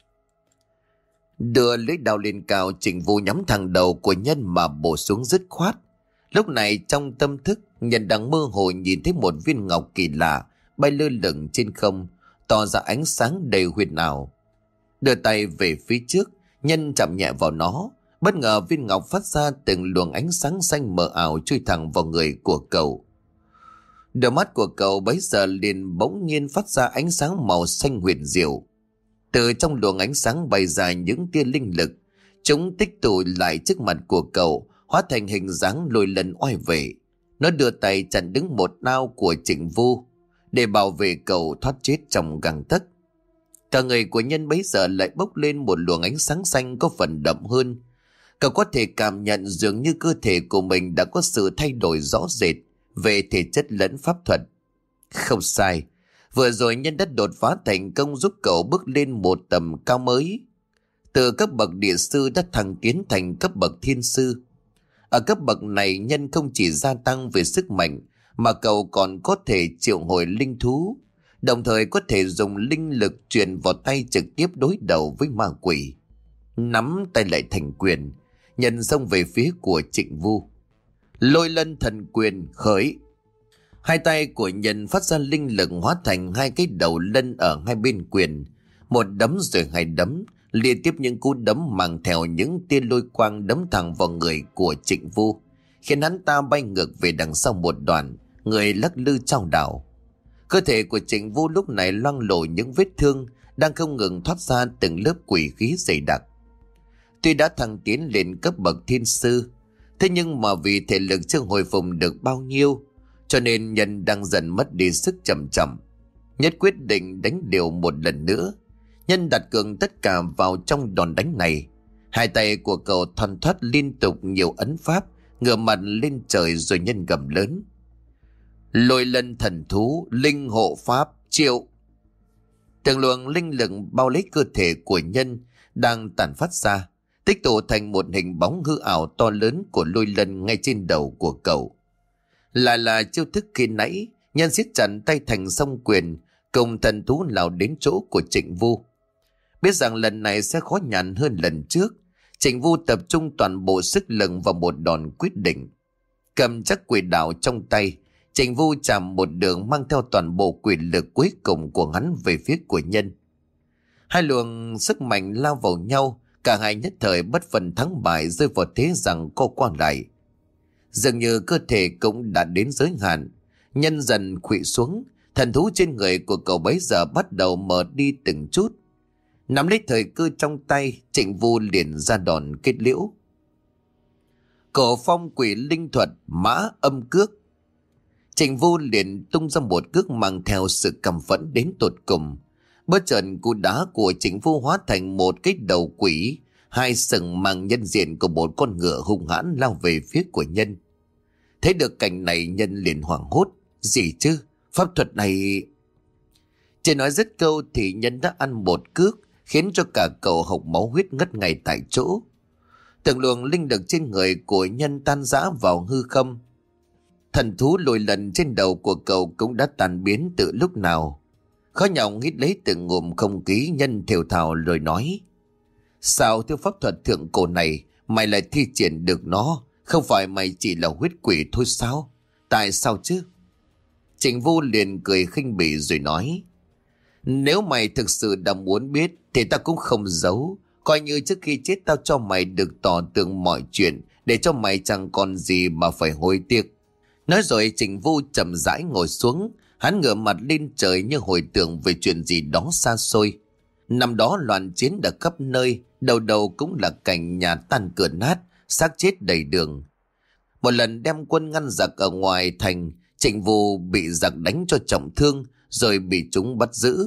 Đưa lưỡi đao lên cao, Trịnh Vu nhắm thẳng đầu của Nhân mà bổ xuống dứt khoát. Lúc này trong tâm thức, Nhân đang mơ hồ nhìn thấy một viên ngọc kỳ lạ bay lơ lửng trên không, tỏ ra ánh sáng đầy huyền ảo. Đưa tay về phía trước, Nhân chạm nhẹ vào nó, bất ngờ viên ngọc phát ra từng luồng ánh sáng xanh mờ ảo chui thẳng vào người của cậu. Đôi mắt của cậu bấy giờ liền bỗng nhiên phát ra ánh sáng màu xanh huyền diệu. Từ trong luồng ánh sáng bay ra những tia linh lực, chúng tích tụ lại trước mặt của cậu, hóa thành hình dáng lôi lần oai vệ. Nó đưa tay chặn đứng một đao của Trịnh Vu để bảo vệ cậu thoát chết trong gang tấc. Cả người của Nhân bấy giờ lại bốc lên một luồng ánh sáng xanh có phần đậm hơn. Cậu có thể cảm nhận dường như cơ thể của mình đã có sự thay đổi rõ rệt về thể chất lẫn pháp thuật. Không sai, vừa rồi Nhân đã đột phá thành công, giúp cậu bước lên một tầm cao mới. Từ cấp bậc địa sư đã thăng tiến thành cấp bậc thiên sư. Ở cấp bậc này, Nhân không chỉ gia tăng về sức mạnh mà cậu còn có thể triệu hồi linh thú, đồng thời có thể dùng linh lực truyền vào tay trực tiếp đối đầu với ma quỷ. Nắm tay lại thành quyền, Nhân xông về phía của Trịnh Vu. Lôi Lân thần quyền khởi. Hai tay của Nhân phát ra linh lực hóa thành hai cái đầu lân ở hai bên quyền, một đấm rồi hai đấm, liên tiếp những cú đấm mang theo những tia lôi quang đấm thẳng vào người của Trịnh Vu, khiến hắn ta bay ngược về đằng sau một đoạn, người lắc lư chao đảo. Cơ thể của Trịnh Vu lúc này loang lổ những vết thương, đang không ngừng thoát ra từng lớp quỷ khí dày đặc. Tuy đã thăng tiến lên cấp bậc thiên sư, thế nhưng mà vì thể lực chưa hồi phục được bao nhiêu, cho nên Nhân đang dần mất đi sức chậm chậm. Nhất quyết định đánh liều một lần nữa. Nhân đặt cược tất cả vào trong đòn đánh này. Hai tay của cậu thoăn thoắt liên tục nhiều ấn pháp, ngửa mặt lên trời rồi Nhân gầm lớn: Lôi Lân thần thú, linh hộ pháp, triệu. Từng luồng linh lực bao lấy cơ thể của Nhân đang tản phát ra, tích tụ thành một hình bóng hư ảo to lớn của Lôi Lân ngay trên đầu của cậu. Lại là chiêu thức khi nãy, Nhân siết chặt tay thành song quyền, cùng thần thú lao đến chỗ của Trịnh Vu. Biết rằng lần này sẽ khó nhằn hơn lần trước, Trịnh Vu tập trung toàn bộ sức lực vào một đòn quyết định. Cầm chắc quỷ đạo trong tay, Trịnh Vu chạm một đường mang theo toàn bộ quyền lực cuối cùng của hắn về phía của Nhân. Hai luồng sức mạnh lao vào nhau, cả hai nhất thời bất phân thắng bại, rơi vào thế rằng co qua lại. Dường như cơ thể cũng đã đến giới hạn, Nhân dần khuỵu xuống, thần thú trên người của cậu bấy giờ bắt đầu mở đi từng chút. Nắm lấy thời cơ trong tay, Trịnh Vu liền ra đòn kết liễu. Cổ phong quỷ linh thuật mã âm cước. Trịnh Vu liền tung ra một cước mang theo sự căm phẫn đến tột cùng. Bất chợt cú đá của Trịnh Vu hóa thành một cái đầu quỷ, hai sừng mang nhân diện của một con ngựa hung hãn lao về phía của Nhân. Thấy được cảnh này, Nhân liền hoảng hốt: Gì chứ? Pháp thuật này... Chỉ nói dứt câu thì Nhân đã ăn một cước, khiến cho cả cậu hộc máu huyết ngất ngay tại chỗ. Từng luồng linh lực trên người của Nhân tan rã vào hư không. Thần thú Lôi Lân trên đầu của cậu cũng đã tan biến từ lúc nào. Khó nhọc hít lấy từng ngụm không khí, Nhân thều thào lời nói: Sao theo pháp thuật thượng cổ này mày lại thi triển được nó? Không phải mày chỉ là huyết quỷ thôi sao? Tại sao chứ? Trịnh Vu liền cười khinh bỉ rồi nói: Nếu mày thực sự đã muốn biết thì tao cũng không giấu. Coi như trước khi chết tao cho mày được tỏ tường mọi chuyện, để cho mày chẳng còn gì mà phải hối tiếc. Nói rồi Trịnh Vu chậm rãi ngồi xuống, hắn ngửa mặt lên trời như hồi tưởng về chuyện gì đó xa xôi. Năm đó loạn chiến ở khắp nơi, đầu đầu cũng là cảnh nhà tan cửa nát, xác chết đầy đường. Một lần đem quân ngăn giặc ở ngoài thành, Trịnh Vu bị giặc đánh cho trọng thương, rồi bị chúng bắt giữ.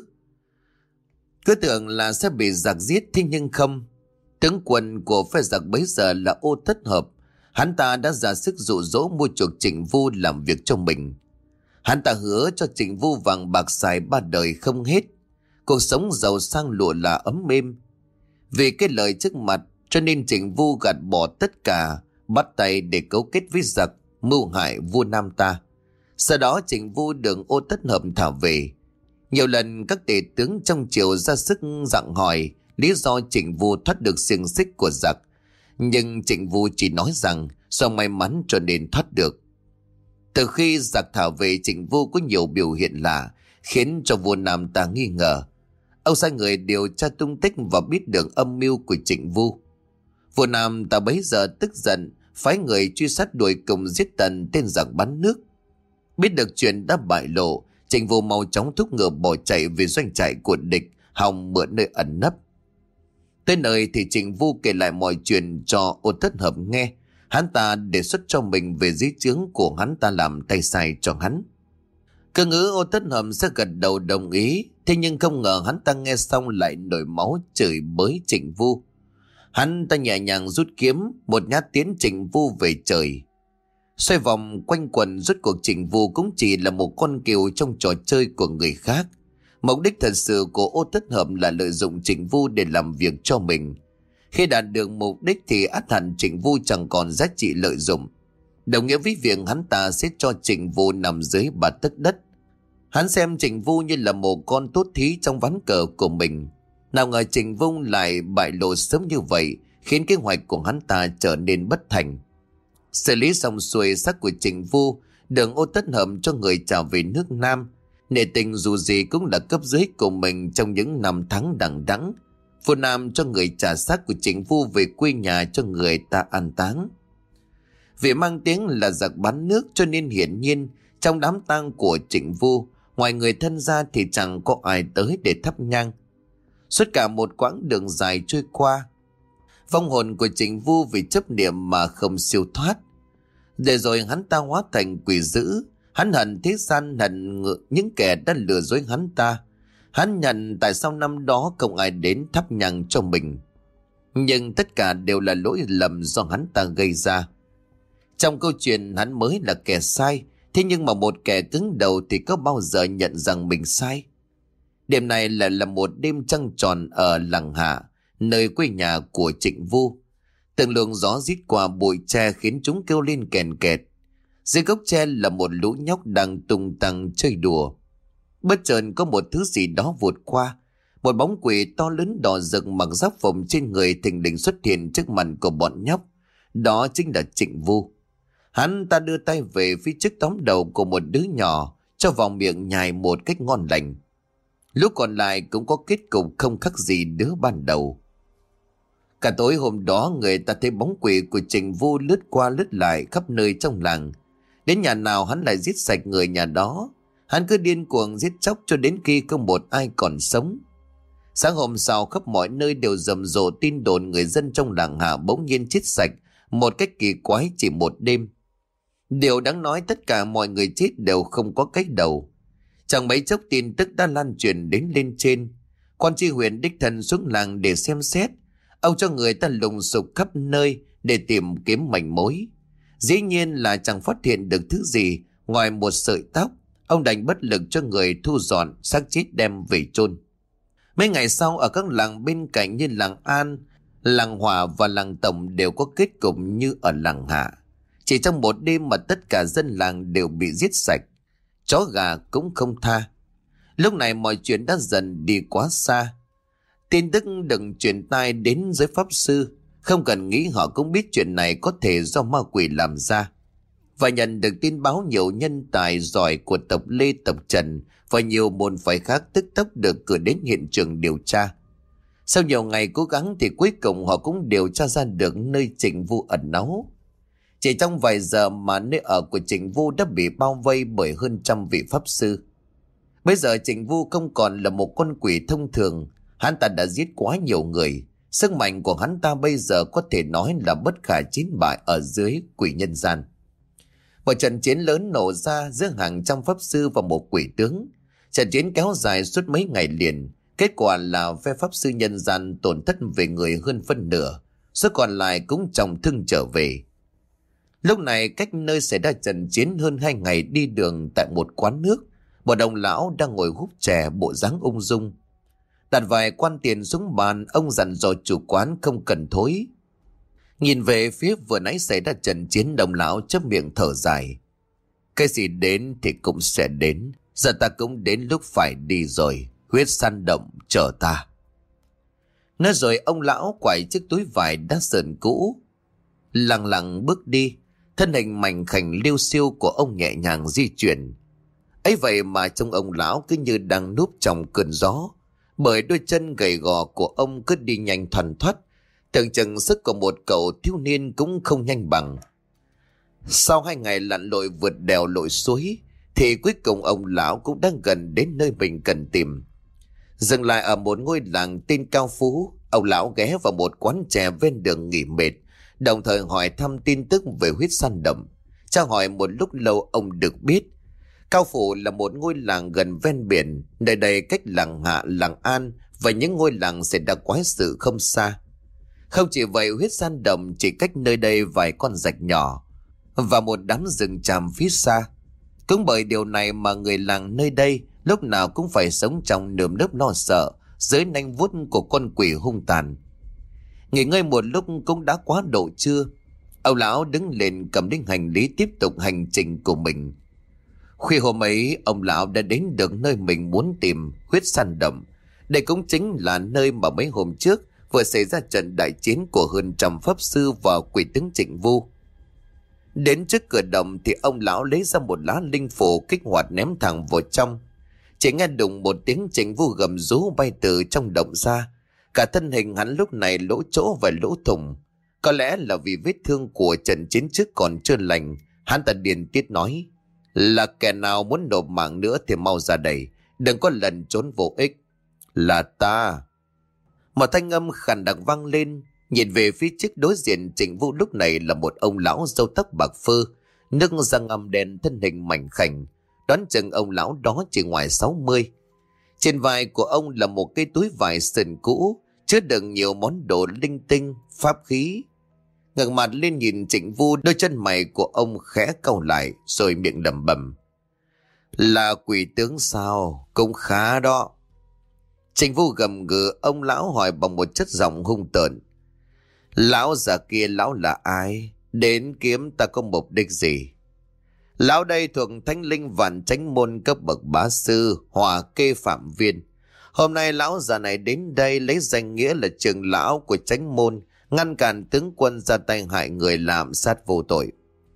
Cứ tưởng là sẽ bị giặc giết, thế nhưng không. Tướng quân của phe giặc bấy giờ là Ô Thất Hợp. Hắn ta đã ra sức dụ dỗ mua chuộc Trịnh Vu làm việc cho mình. Hắn ta hứa cho Trịnh Vu vàng bạc xài ba đời không hết, cuộc sống giàu sang lụa là ấm êm. Vì cái lời trước mặt cho nên Trịnh Vu gạt bỏ tất cả, bắt tay để cấu kết với giặc, mưu hại vua Nam ta. Sau đó Trịnh Vu được Ô Thất Hợp thả về. Nhiều lần các tể tướng trong triều ra sức dặn hỏi lý do Trịnh Vu thoát được xiềng xích của giặc, nhưng Trịnh Vu chỉ nói rằng do may mắn cho nên thoát được. Từ khi giặc thả về, Trịnh Vu có nhiều biểu hiện lạ, khiến cho vua Nam ta nghi ngờ. Ông sai người điều tra tung tích và biết được âm mưu của Trịnh Vu. Vua Nam ta bấy giờ tức giận, phái người truy sát đuổi cùng giết Tần, tên giặc bán nước. Biết được chuyện đã bại lộ, Trịnh Vu mau chóng thúc ngựa bỏ chạy về doanh trại của địch, hòng mượn nơi ẩn nấp. Tới nơi thì Trịnh Vu kể lại mọi chuyện cho Ô Thất Hợp nghe. Hắn ta đề xuất cho mình về dưới trướng của hắn ta làm tay sai cho hắn. Cơ ngữ Ô Thất Hợp sẽ gật đầu đồng ý, thế nhưng không ngờ hắn ta nghe xong lại nổi máu chửi bới Trịnh Vu. Hắn ta nhẹ nhàng rút kiếm, một nhát tiến Trịnh Vu về trời. Xoay vòng quanh quần, rốt cuộc Trịnh Vu cũng chỉ là một con cừu trong trò chơi của người khác. Mục đích thật sự của Ô Thất Hợp là lợi dụng Trịnh Vu để làm việc cho mình. Khi đạt được mục đích thì ắt hẳn Trịnh Vu chẳng còn giá trị lợi dụng. đồng nghĩa với việc hắn ta sẽ cho Trịnh Vô nằm dưới ba tấc đất. Hắn xem Trịnh Vô như là một con tốt thí trong ván cờ của mình. Nào ngờ Trịnh Vô lại bại lộ sớm như vậy, khiến kế hoạch của hắn ta trở nên bất thành. Xử lý xong xuôi xác của Trịnh Vô, Đường Ô tất hầm cho người trả về nước Nam. Nể tình dù gì cũng là cấp dưới của mình trong những năm tháng đằng đẵng. Vô Nam cho người trả xác của Trịnh Vô về quê nhà cho người ta an táng. Vì mang tiếng là giặc bán nước cho nên hiển nhiên trong đám tang của Trịnh Vô, ngoài người thân ra thì chẳng có ai tới để thắp nhang. Suốt cả một quãng đường dài trôi qua, vong hồn của Trịnh Vô vì chấp niệm mà không siêu thoát. Để rồi hắn ta hóa thành quỷ dữ. Hắn hận thế gian, hận những kẻ đã lừa dối hắn ta. Hắn nhận tại sao năm đó không ai đến thắp nhang cho mình. Nhưng tất cả đều là lỗi lầm do hắn ta gây ra. Trong câu chuyện hắn mới là kẻ sai, thế nhưng mà một kẻ cứng đầu thì có bao giờ nhận rằng mình sai. Đêm này là, là một đêm trăng tròn ở Lăng Hạ, nơi quê nhà của Trịnh Vô. Từng luồng gió rít qua bụi tre khiến chúng kêu lên kèn kẹt. Dưới gốc tre là một lũ nhóc đang tung tăng chơi đùa. Bất chợt có một thứ gì đó vụt qua. Một bóng quỷ to lớn đỏ rực mặc giáp phồng trên người thình lình xuất hiện trước mặt của bọn nhóc. Đó chính là Trịnh Vô. Hắn ta đưa tay về phía trước tóm đầu của một đứa nhỏ, cho vào miệng nhai một cách ngon lành. Lúc còn lại cũng có kết cục không khác gì đứa ban đầu. Cả tối hôm đó người ta thấy bóng quỷ của Trịnh Vô lướt qua lướt lại khắp nơi trong làng. Đến nhà nào hắn lại giết sạch người nhà đó. Hắn cứ điên cuồng giết chóc cho đến khi không một ai còn sống. Sáng hôm sau khắp mọi nơi đều rầm rộ tin đồn người dân trong làng Hạ bỗng nhiên chết sạch một cách kỳ quái chỉ một đêm. Điều đáng nói tất cả mọi người chết đều không có cái đầu. Chẳng mấy chốc tin tức đã lan truyền đến lên trên. Quan tri huyện đích thân xuống làng để xem xét. Ông cho người ta lùng sục khắp nơi để tìm kiếm manh mối. Dĩ nhiên là chẳng phát hiện được thứ gì ngoài một sợi tóc. Ông đành bất lực cho người thu dọn xác chết đem về chôn. Mấy ngày sau ở các làng bên cạnh như làng An, làng Hòa và làng Tổng đều có kết cục như ở làng Hạ. Chỉ trong một đêm mà tất cả dân làng đều bị giết sạch. Chó gà cũng không tha. Lúc này mọi chuyện đã dần đi quá xa. Tin tức đừng truyền tai đến giới pháp sư. Không cần nghĩ họ cũng biết chuyện này có thể do ma quỷ làm ra. Và nhận được tin báo nhiều nhân tài giỏi của tộc Lê, tộc Trần và nhiều môn phái khác tức tốc được cử đến hiện trường điều tra. Sau nhiều ngày cố gắng thì cuối cùng họ cũng điều tra ra được nơi Trịnh Vô ẩn náu. Chỉ trong vài giờ mà nơi ở của Trịnh Vô đã bị bao vây bởi hơn trăm vị pháp sư. Bây giờ Trịnh Vô không còn là một con quỷ thông thường. Hắn ta đã giết quá nhiều người. Sức mạnh của hắn ta bây giờ có thể nói là bất khả chiến bại ở dưới quỷ nhân gian. Một trận chiến lớn nổ ra giữa hàng trăm pháp sư và một quỷ tướng. Trận chiến kéo dài suốt mấy ngày liền. Kết quả là phe pháp sư nhân gian tổn thất về người hơn phân nửa. Số còn lại cũng trọng thương trở về. Lúc này cách nơi xảy ra trận chiến hơn hai ngày đi đường tại một quán nước. Một ông lão đang ngồi húp chè bộ dáng ung dung. Đặt vài quan tiền xuống bàn, ông dặn dò chủ quán không cần thối. Nhìn về phía vừa nãy xảy ra trận chiến, đồng lão chớp miệng thở dài. Cái gì đến thì cũng sẽ đến. Giờ ta cũng đến lúc phải đi rồi. Huyết săn động chờ ta. Nói rồi ông lão quải chiếc túi vải đã sờn cũ, lặng lặng bước đi. Thân hình mảnh khảnh liêu xiêu của ông nhẹ nhàng di chuyển. Ấy vậy mà trông ông lão cứ như đang núp trong cơn gió. Bởi đôi chân gầy gò của ông cứ đi nhanh thoăn thoắt. Tưởng chừng sức của một cậu thiếu niên cũng không nhanh bằng. Sau hai ngày lặn lội vượt đèo lội suối thì cuối cùng ông lão cũng đang gần đến nơi mình cần tìm. Dừng lại ở một ngôi làng tên Cao Phú, ông lão ghé vào một quán chè ven đường nghỉ mệt, đồng thời hỏi thăm tin tức về huyết săn động. Tra hỏi một lúc lâu ông được biết Cao Phú là một ngôi làng gần ven biển, nơi đây cách làng Hạ, làng An và những ngôi làng xảy ra quái sự không xa. Không chỉ vậy, huyết săn động chỉ cách nơi đây vài con rạch nhỏ và một đám rừng tràm phía xa. Cũng bởi điều này mà người làng nơi đây lúc nào cũng phải sống trong nơm nớp lo sợ dưới nanh vuốt của con quỷ hung tàn. Nghỉ ngơi một lúc cũng đã quá độ trưa. Ông lão đứng lên cầm đến hành lý tiếp tục hành trình của mình. Khuya hôm ấy, ông lão đã đến được nơi mình muốn tìm, huyết săn động. Đây cũng chính là nơi mà mấy hôm trước vừa xảy ra trận đại chiến của hơn trăm pháp sư và quỷ tướng Trịnh Vu. Đến trước cửa động thì ông lão lấy ra một lá linh phù kích hoạt ném thẳng vào trong. Chỉ nghe đùng một tiếng, Trịnh Vu gầm rú bay từ trong động ra. Cả thân hình hắn lúc này lỗ chỗ và lỗ thủng. Có lẽ là vì vết thương của trận chiến trước còn chưa lành. Hắn ta điên tiết nói: là kẻ nào muốn nộp mạng nữa thì mau ra đây, đừng có lần trốn vô ích. Là ta. Một thanh âm khàn đặc vang lên. Nhìn về phía trước đối diện Trịnh Vu lúc này là một ông lão râu tóc bạc phơ, nước răng ngăm đen, thân hình mảnh khảnh. Đoán chừng ông lão đó chỉ ngoài sáu mươi. Trên vai của ông là một cái túi vải sần cũ, chứa đựng nhiều món đồ linh tinh, pháp khí. Ngẩng mặt lên nhìn Trịnh Vu, đôi chân mày của ông khẽ cau lại rồi miệng lẩm bẩm: là quỷ tướng sao? Cũng khá đó. Trịnh Vu gầm gừ, ông lão hỏi bằng một chất giọng hung tợn: lão già kia lão là ai? Đến kiếm ta có mục đích gì? Lão đây thuộc Thánh Linh Vạn Chánh Môn cấp bậc bá sư, Hỏa Kê Phạm Viên. Hôm nay lão già này đến đây lấy danh nghĩa là trưởng lão của Chánh Môn, ngăn cản tướng quân ra tay hại người, làm sát vô tội.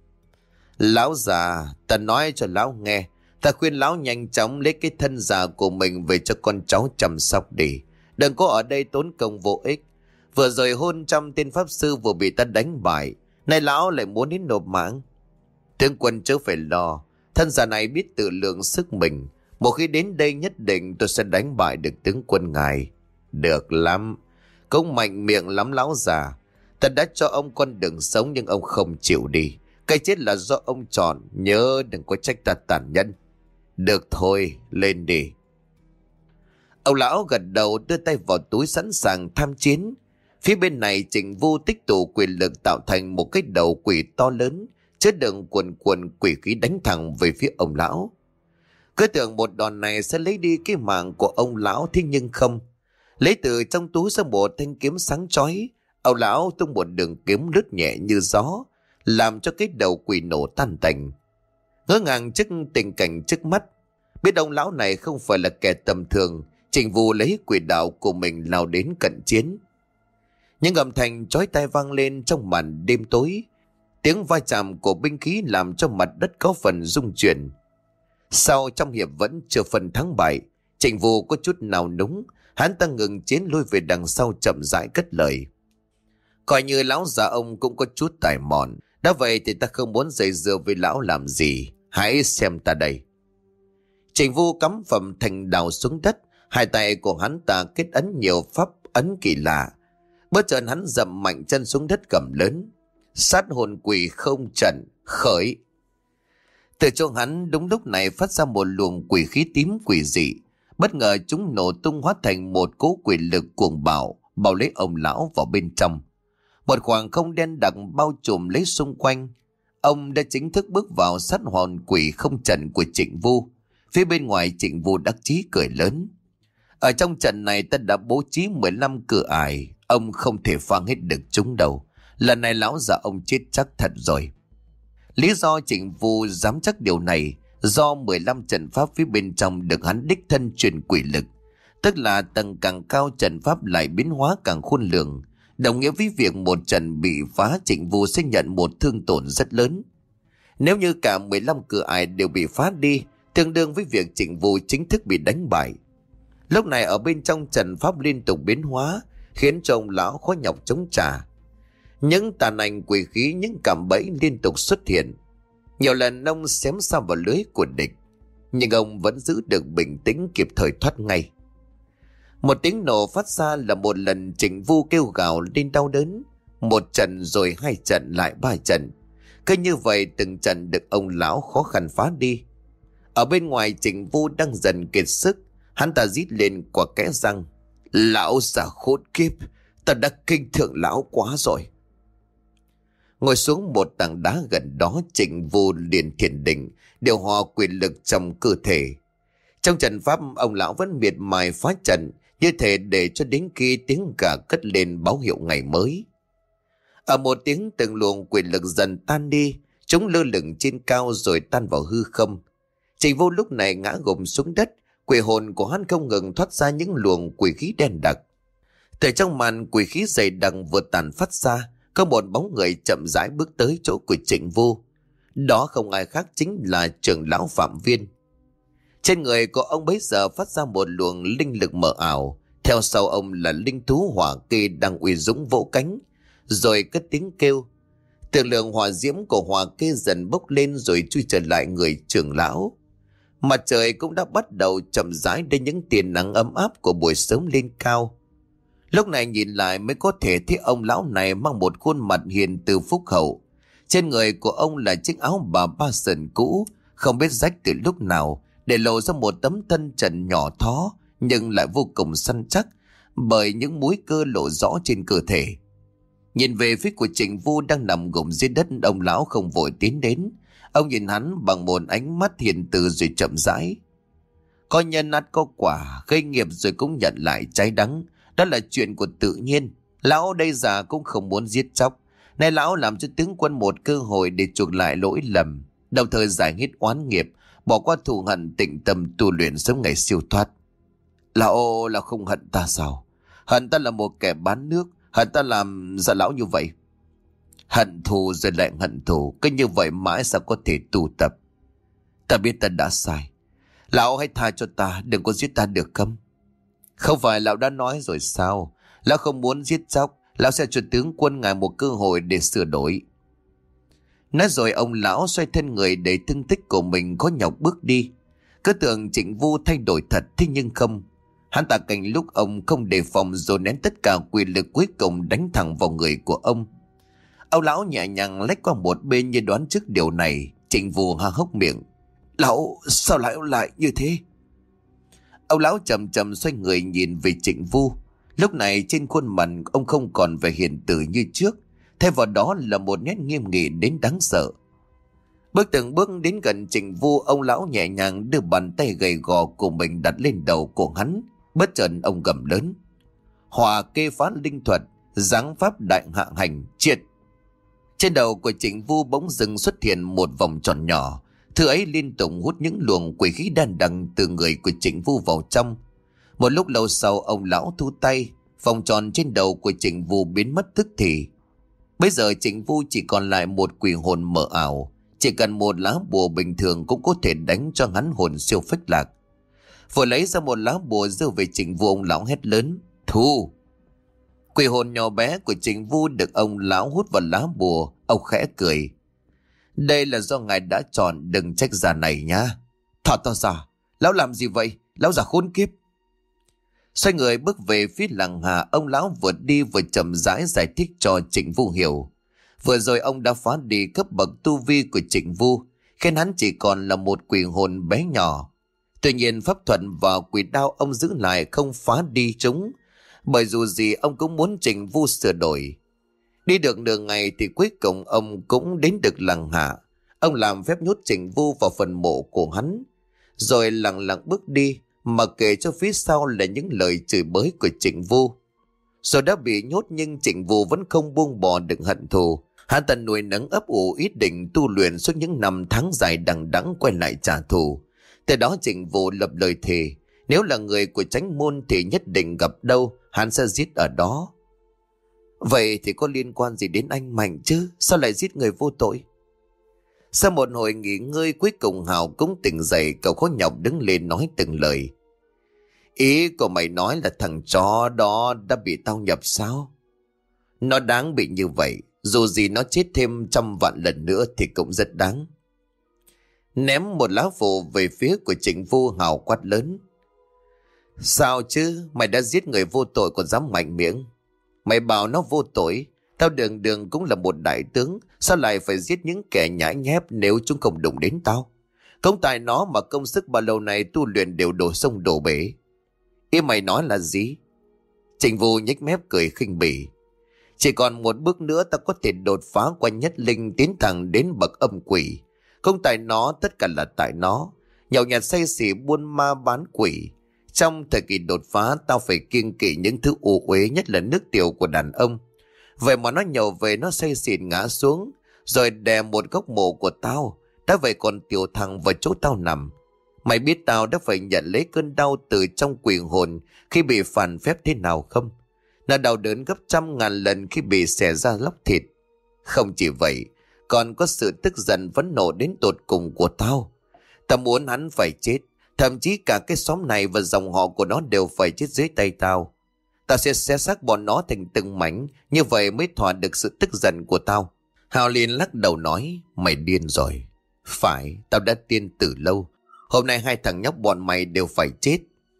Lão già, ta nói cho lão nghe, ta khuyên lão nhanh chóng lấy cái thân già của mình về cho con cháu chăm sóc đi, đừng có ở đây tốn công vô ích. Vừa rồi hơn trăm tên pháp sư vừa bị ta đánh bại, nay lão lại muốn đến nộp mạng. Tướng quân chớ phải lo, thân già này biết tự lượng sức mình, một khi đến đây nhất định tôi sẽ đánh bại được tướng quân ngài. Được lắm, cũng mạnh miệng lắm lão già. Ta đã cho ông con đường sống nhưng ông không chịu đi, cái chết là do ông chọn, nhớ đừng có trách ta tàn nhẫn. Được thôi, lên đi. Ông lão gật đầu, đưa tay vào túi sẵn sàng tham chiến. Phía bên này Trịnh Vu tích tụ quyền lực tạo thành một cái đầu quỷ to lớn, chứa đựng cuồn cuộn quỷ khí đánh thẳng về phía ông lão. Cứ tưởng một đòn này sẽ lấy đi cái mạng của ông lão, thế nhưng không. Lấy từ trong túi ra một thanh kiếm sáng chói, ông lão tung một đường kiếm lướt nhẹ như gió, làm cho cái đầu quỷ nổ tan tành. Ngỡ ngàng trước tình cảnh trước mắt, biết ông lão này không phải là kẻ tầm thường, Trịnh Vu lấy quỷ đạo của mình lao đến cận chiến. Những âm thanh chói tai vang lên trong màn đêm tối. Tiếng va chạm của binh khí làm cho mặt đất có phần rung chuyển. Sau trong hiệp vẫn chưa phần thắng bại, Trịnh Vu có chút nào núng, hắn ta ngừng chiến lui về đằng sau chậm rãi cất lời: coi như lão già ông cũng có chút tài mọn, đã vậy thì ta không muốn dây dưa với lão làm gì, hãy xem ta đây. Trịnh Vu cắm phẩm thành đào xuống đất, hai tay của hắn ta kết ấn nhiều pháp ấn kỳ lạ. Bất chợt hắn dậm mạnh chân xuống đất gầm lớn: sát hồn quỷ không trận, khởi. Từ chỗ hắn đúng lúc này phát ra một luồng quỷ khí tím quỷ dị, bất ngờ chúng nổ tung hóa thành một cỗ quỷ lực cuồng bạo, bao lấy ông lão vào bên trong. Một khoảng không đen đặc bao trùm lấy xung quanh. Ông đã chính thức bước vào sát hồn quỷ không trận của Trịnh Vu. Phía bên ngoài Trịnh Vu đắc chí cười lớn: ở trong trận này ta đã bố trí mười lăm cửa ải, ông không thể phang hết được chúng đâu. Lần này lão già ông chết chắc thật rồi. Lý do Trịnh Vu dám chắc điều này, do mười lăm trận pháp phía bên trong được hắn đích thân truyền quỷ lực, tức là tầng càng cao trận pháp lại biến hóa càng khôn lường, đồng nghĩa với việc một trận bị phá Trịnh Vu sẽ nhận một thương tổn rất lớn. Nếu như cả mười lăm cửa ải đều bị phá đi, tương đương với việc Trịnh Vu chính thức bị đánh bại. Lúc này ở bên trong trận pháp liên tục biến hóa, khiến cho ông lão khó nhọc chống trả. Những tàn ảnh quỷ khí, những cạm bẫy liên tục xuất hiện. Nhiều lần ông xém sao vào lưới của địch, nhưng ông vẫn giữ được bình tĩnh, kịp thời thoát ngay. Một tiếng nổ phát ra là một lần Trịnh Vu kêu gào lên đau đớn. Một trận rồi hai trận lại ba trận. Cứ như vậy từng trận được ông lão khó khăn phá đi. Ở bên ngoài Trịnh Vu đang dần kiệt sức, hắn ta rít lên qua kẽ răng: lão già khốn kiếp, ta đã kinh thường lão quá rồi. Ngồi xuống một tảng đá gần đó, Trịnh Vu liền thiền định, điều hòa quyền lực trong cơ thể. Trong trận pháp, ông lão vẫn miệt mài phá trận, như thể để cho đến khi tiếng gà cất lên báo hiệu ngày mới. Ở một tiếng, từng luồng quyền lực dần tan đi, chúng lơ lửng trên cao rồi tan vào hư không. Trịnh Vô lúc này ngã gục xuống đất, quỷ hồn của hắn không ngừng thoát ra những luồng quỷ khí đen đặc. Từ trong màn quỷ khí dày đặc vừa tàn phát ra, có một bóng người chậm rãi bước tới chỗ của Trịnh Vô. Đó không ai khác chính là trưởng lão Phạm Viên. Trên người của ông bấy giờ phát ra một luồng linh lực mờ ảo, theo sau ông là linh thú hỏa kê đang uy dũng vỗ cánh, rồi cất tiếng kêu. Từ lượng hỏa diễm của hỏa kê dần bốc lên rồi chui trở lại người trưởng lão. Mặt trời cũng đã bắt đầu chậm rãi đến những tia nắng ấm áp của buổi sớm lên cao. Lúc này nhìn lại mới có thể thấy ông lão này mang một khuôn mặt hiền từ phúc hậu. Trên người của ông là chiếc áo bà ba sần cũ, không biết rách từ lúc nào, để lộ ra một tấm thân trần nhỏ thó nhưng lại vô cùng săn chắc bởi những múi cơ lộ rõ trên cơ thể. Nhìn về phía của Trịnh Vô đang nằm gục dưới đất, ông lão không vội tiến đến. Ông nhìn hắn bằng một ánh mắt hiền từ rồi chậm rãi. Có nhân ắt có quả, gây nghiệp rồi cũng nhận lại trái đắng. Đó là chuyện của tự nhiên. Lão đây già cũng không muốn giết chóc. Nay lão làm cho tướng quân một cơ hội để chuộc lại lỗi lầm, đồng thời giải hết oán nghiệp, bỏ qua thù hận, tịnh tâm tu luyện sớm ngày siêu thoát. Lão là không hận ta sao? Hận ta là một kẻ bán nước, hận ta làm ra lão như vậy. Hận thù rồi lại hận thù, cứ như vậy mãi sao có thể tu tập. Ta biết ta đã sai. Lão hãy tha cho ta, đừng có giết ta được không? Không phải lão đã nói rồi sao? Lão không muốn giết chóc, lão sẽ cho tướng quân ngài một cơ hội để sửa đổi. Nói rồi ông lão xoay thân người để thương tích của mình khó nhọc bước đi. Cứ tưởng Trịnh Vô thay đổi thật, thế nhưng không. Hắn ta cảnh lúc ông không đề phòng rồi nén tất cả quyền lực cuối cùng đánh thẳng vào người của ông. Ông lão nhẹ nhàng lách qua một bên như đoán trước điều này. Trịnh Vô há hốc miệng. Lão, sao lại lại như thế? Ông lão chậm chậm xoay người nhìn về Trịnh Vô. Lúc này trên khuôn mặt ông không còn vẻ hiền từ như trước, thay vào đó là một nét nghiêm nghị đến đáng sợ. Bước từng bước đến gần Trịnh Vô, ông lão nhẹ nhàng đưa bàn tay gầy gò của mình đặt lên đầu của hắn. Bất chợt ông gầm lớn. Hỏa kê phá linh thuật, giáng pháp đại hạ hành, triệt. Trên đầu của Trịnh Vô bỗng dưng xuất hiện một vòng tròn nhỏ. Thứ ấy liên tục hút những luồng quỷ khí đan đằng từ người của Trịnh Vô vào trong. Một lúc lâu sau, ông lão thu tay, vòng tròn trên đầu của Trịnh Vô biến mất tức thì. Bây giờ Trịnh Vô chỉ còn lại một quỷ hồn mờ ảo. Chỉ cần một lá bùa bình thường cũng có thể đánh cho hắn hồn siêu phách lạc. Vừa lấy ra một lá bùa giơ về Trịnh Vô, ông lão hét lớn. Thu! Quỷ hồn nhỏ bé của Trịnh Vô được ông lão hút vào lá bùa. Ông khẽ cười. Đây là do ngài đã chọn, đừng trách già này nhá. Thả ta ra! Lão làm gì vậy? Lão già khốn kiếp! Xoay người bước về phía làng Hà, ông lão vừa đi vừa chậm rãi giải thích cho Trịnh Vô hiểu. Vừa rồi ông đã phá đi cấp bậc tu vi của Trịnh Vô, khiến hắn chỉ còn là một quỷ hồn bé nhỏ. Tuy nhiên pháp thuật và quỷ đao ông giữ lại không phá đi chúng, bởi dù gì ông cũng muốn Trịnh Vô sửa đổi. Đi được nửa ngày thì cuối cùng ông cũng đến được làng Hạ. Ông làm phép nhốt Trịnh Vô vào phần mộ của hắn, rồi lặng lặng bước đi, mà kể cho phía sau là những lời chửi bới của Trịnh Vô. Rồi đã bị nhốt nhưng Trịnh Vô vẫn không buông bỏ được hận thù. Hắn ta nuôi nấng ấp ủ ý định tu luyện suốt những năm tháng dài đằng đẵng quay lại trả thù. Từ đó Trịnh Vô lập lời thề, nếu là người của Chánh môn thì nhất định gặp đâu hắn sẽ giết ở đó. Vậy thì có liên quan gì đến anh Mạnh chứ? Sao lại giết người vô tội? Sau một hồi nghỉ ngơi, cuối cùng Hào cũng tỉnh dậy, cậu khó nhọc đứng lên nói từng lời. Ý của mày nói là thằng chó đó đã bị tao nhập sao? Nó đáng bị như vậy, dù gì nó chết thêm trăm vạn lần nữa thì cũng rất đáng. Ném một lá phù về phía của Trịnh Vô, Hào quát lớn. Sao chứ? Mày đã giết người vô tội còn dám mạnh miệng? Mày bảo nó vô tội, tao đường đường cũng là một đại tướng, sao lại phải giết những kẻ nhãi nhép nếu chúng không đụng đến tao? Công tài nó mà công sức bao lâu này tu luyện đều đổ sông đổ bể. Ý mày nói là gì? Trịnh Vô nhếch mép cười khinh bỉ. Chỉ còn một bước nữa ta có thể đột phá qua nhất linh, tiến thẳng đến bậc âm quỷ. Không tại nó, tất cả là tại nó. Nhậu nhạt say xỉ buôn ma bán quỷ. Trong thời kỳ đột phá, tao phải kiêng kỵ những thứ ô uế, nhất là nước tiểu của đàn ông. Vậy mà nó nhậu về nó say xỉn ngã xuống, rồi đè một góc mộ của tao. Đã vậy còn tiểu thằng vào chỗ tao nằm. Mày biết tao đã phải nhận lấy cơn đau từ trong quỷ hồn khi bị phản phép thế nào không? Nó đau đớn gấp trăm ngàn lần khi bị xẻ ra lóc thịt. Không chỉ vậy, còn có sự tức giận phẫn nộ đến tột cùng của tao. Tao muốn hắn phải chết, thậm chí cả cái xóm này và dòng họ của nó đều phải chết dưới tay tao. Tao sẽ xé xác bọn nó thành từng mảnh, như vậy mới thỏa được sự tức giận của tao. Hào liền lắc đầu nói, mày điên rồi. Phải, tao đã điên từ lâu. Hôm nay hai thằng nhóc bọn mày đều phải chết.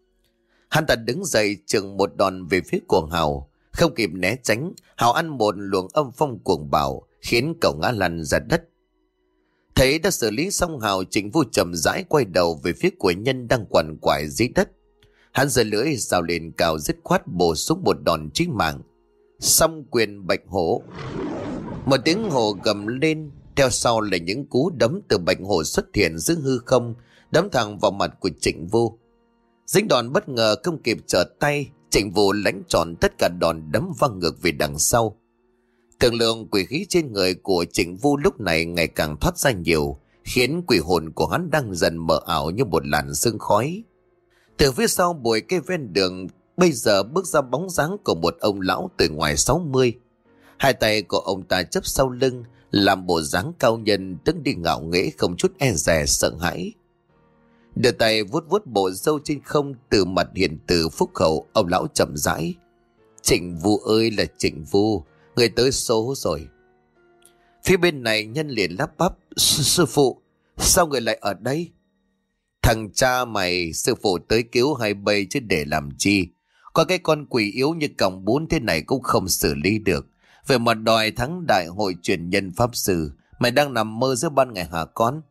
Hắn ta đứng dậy chừng một đòn về phía của Hào. Không kịp né tránh, Hào ăn một luồng âm phong cuồng bạo, khiến cậu ngã lăn ra đất. Thấy đã xử lý xong Hào, Trịnh Vô chậm rãi quay đầu về phía của Nhân đang quằn quại dưới đất. Hắn giơ lưỡi rào lên cao dứt khoát bổ sung một đòn chí mạng. Song quyền bạch hổ. Một tiếng hổ gầm lên, theo sau là những cú đấm từ bạch hổ xuất hiện giữa hư không, đấm thẳng vào mặt của Trịnh Vô. Dính đòn bất ngờ không kịp trở tay, Trịnh Vô lãnh tròn tất cả đòn đấm văng ngược về đằng sau. Thường lượng quỷ khí trên người của Trịnh Vô lúc này ngày càng thoát ra nhiều, khiến quỷ hồn của hắn đang dần mờ ảo như một làn sương khói. Từ phía sau bụi cây ven đường bây giờ bước ra bóng dáng của một ông lão tuổi ngoài sáu mươi. Hai tay của ông ta chấp sau lưng, làm bộ dáng cao nhân đứng đi ngạo nghễ không chút e dè sợ hãi. Đưa tay vuốt vuốt bộ râu trên không, từ mặt hiền từ phúc hậu, ông lão chậm rãi. Trịnh Vu ơi là Trịnh Vu, người tới số rồi. Phía bên này Nhân liền lắp bắp, sư phụ, sao người lại ở đây? Thằng cha mày, sư phụ tới cứu hai bay chứ để làm chi? Có cái con quỷ yếu như còng bún thế này cũng không xử lý được. Về mà đòi thắng đại hội truyền nhân pháp sư, mày đang nằm mơ giữa ban ngày hả con?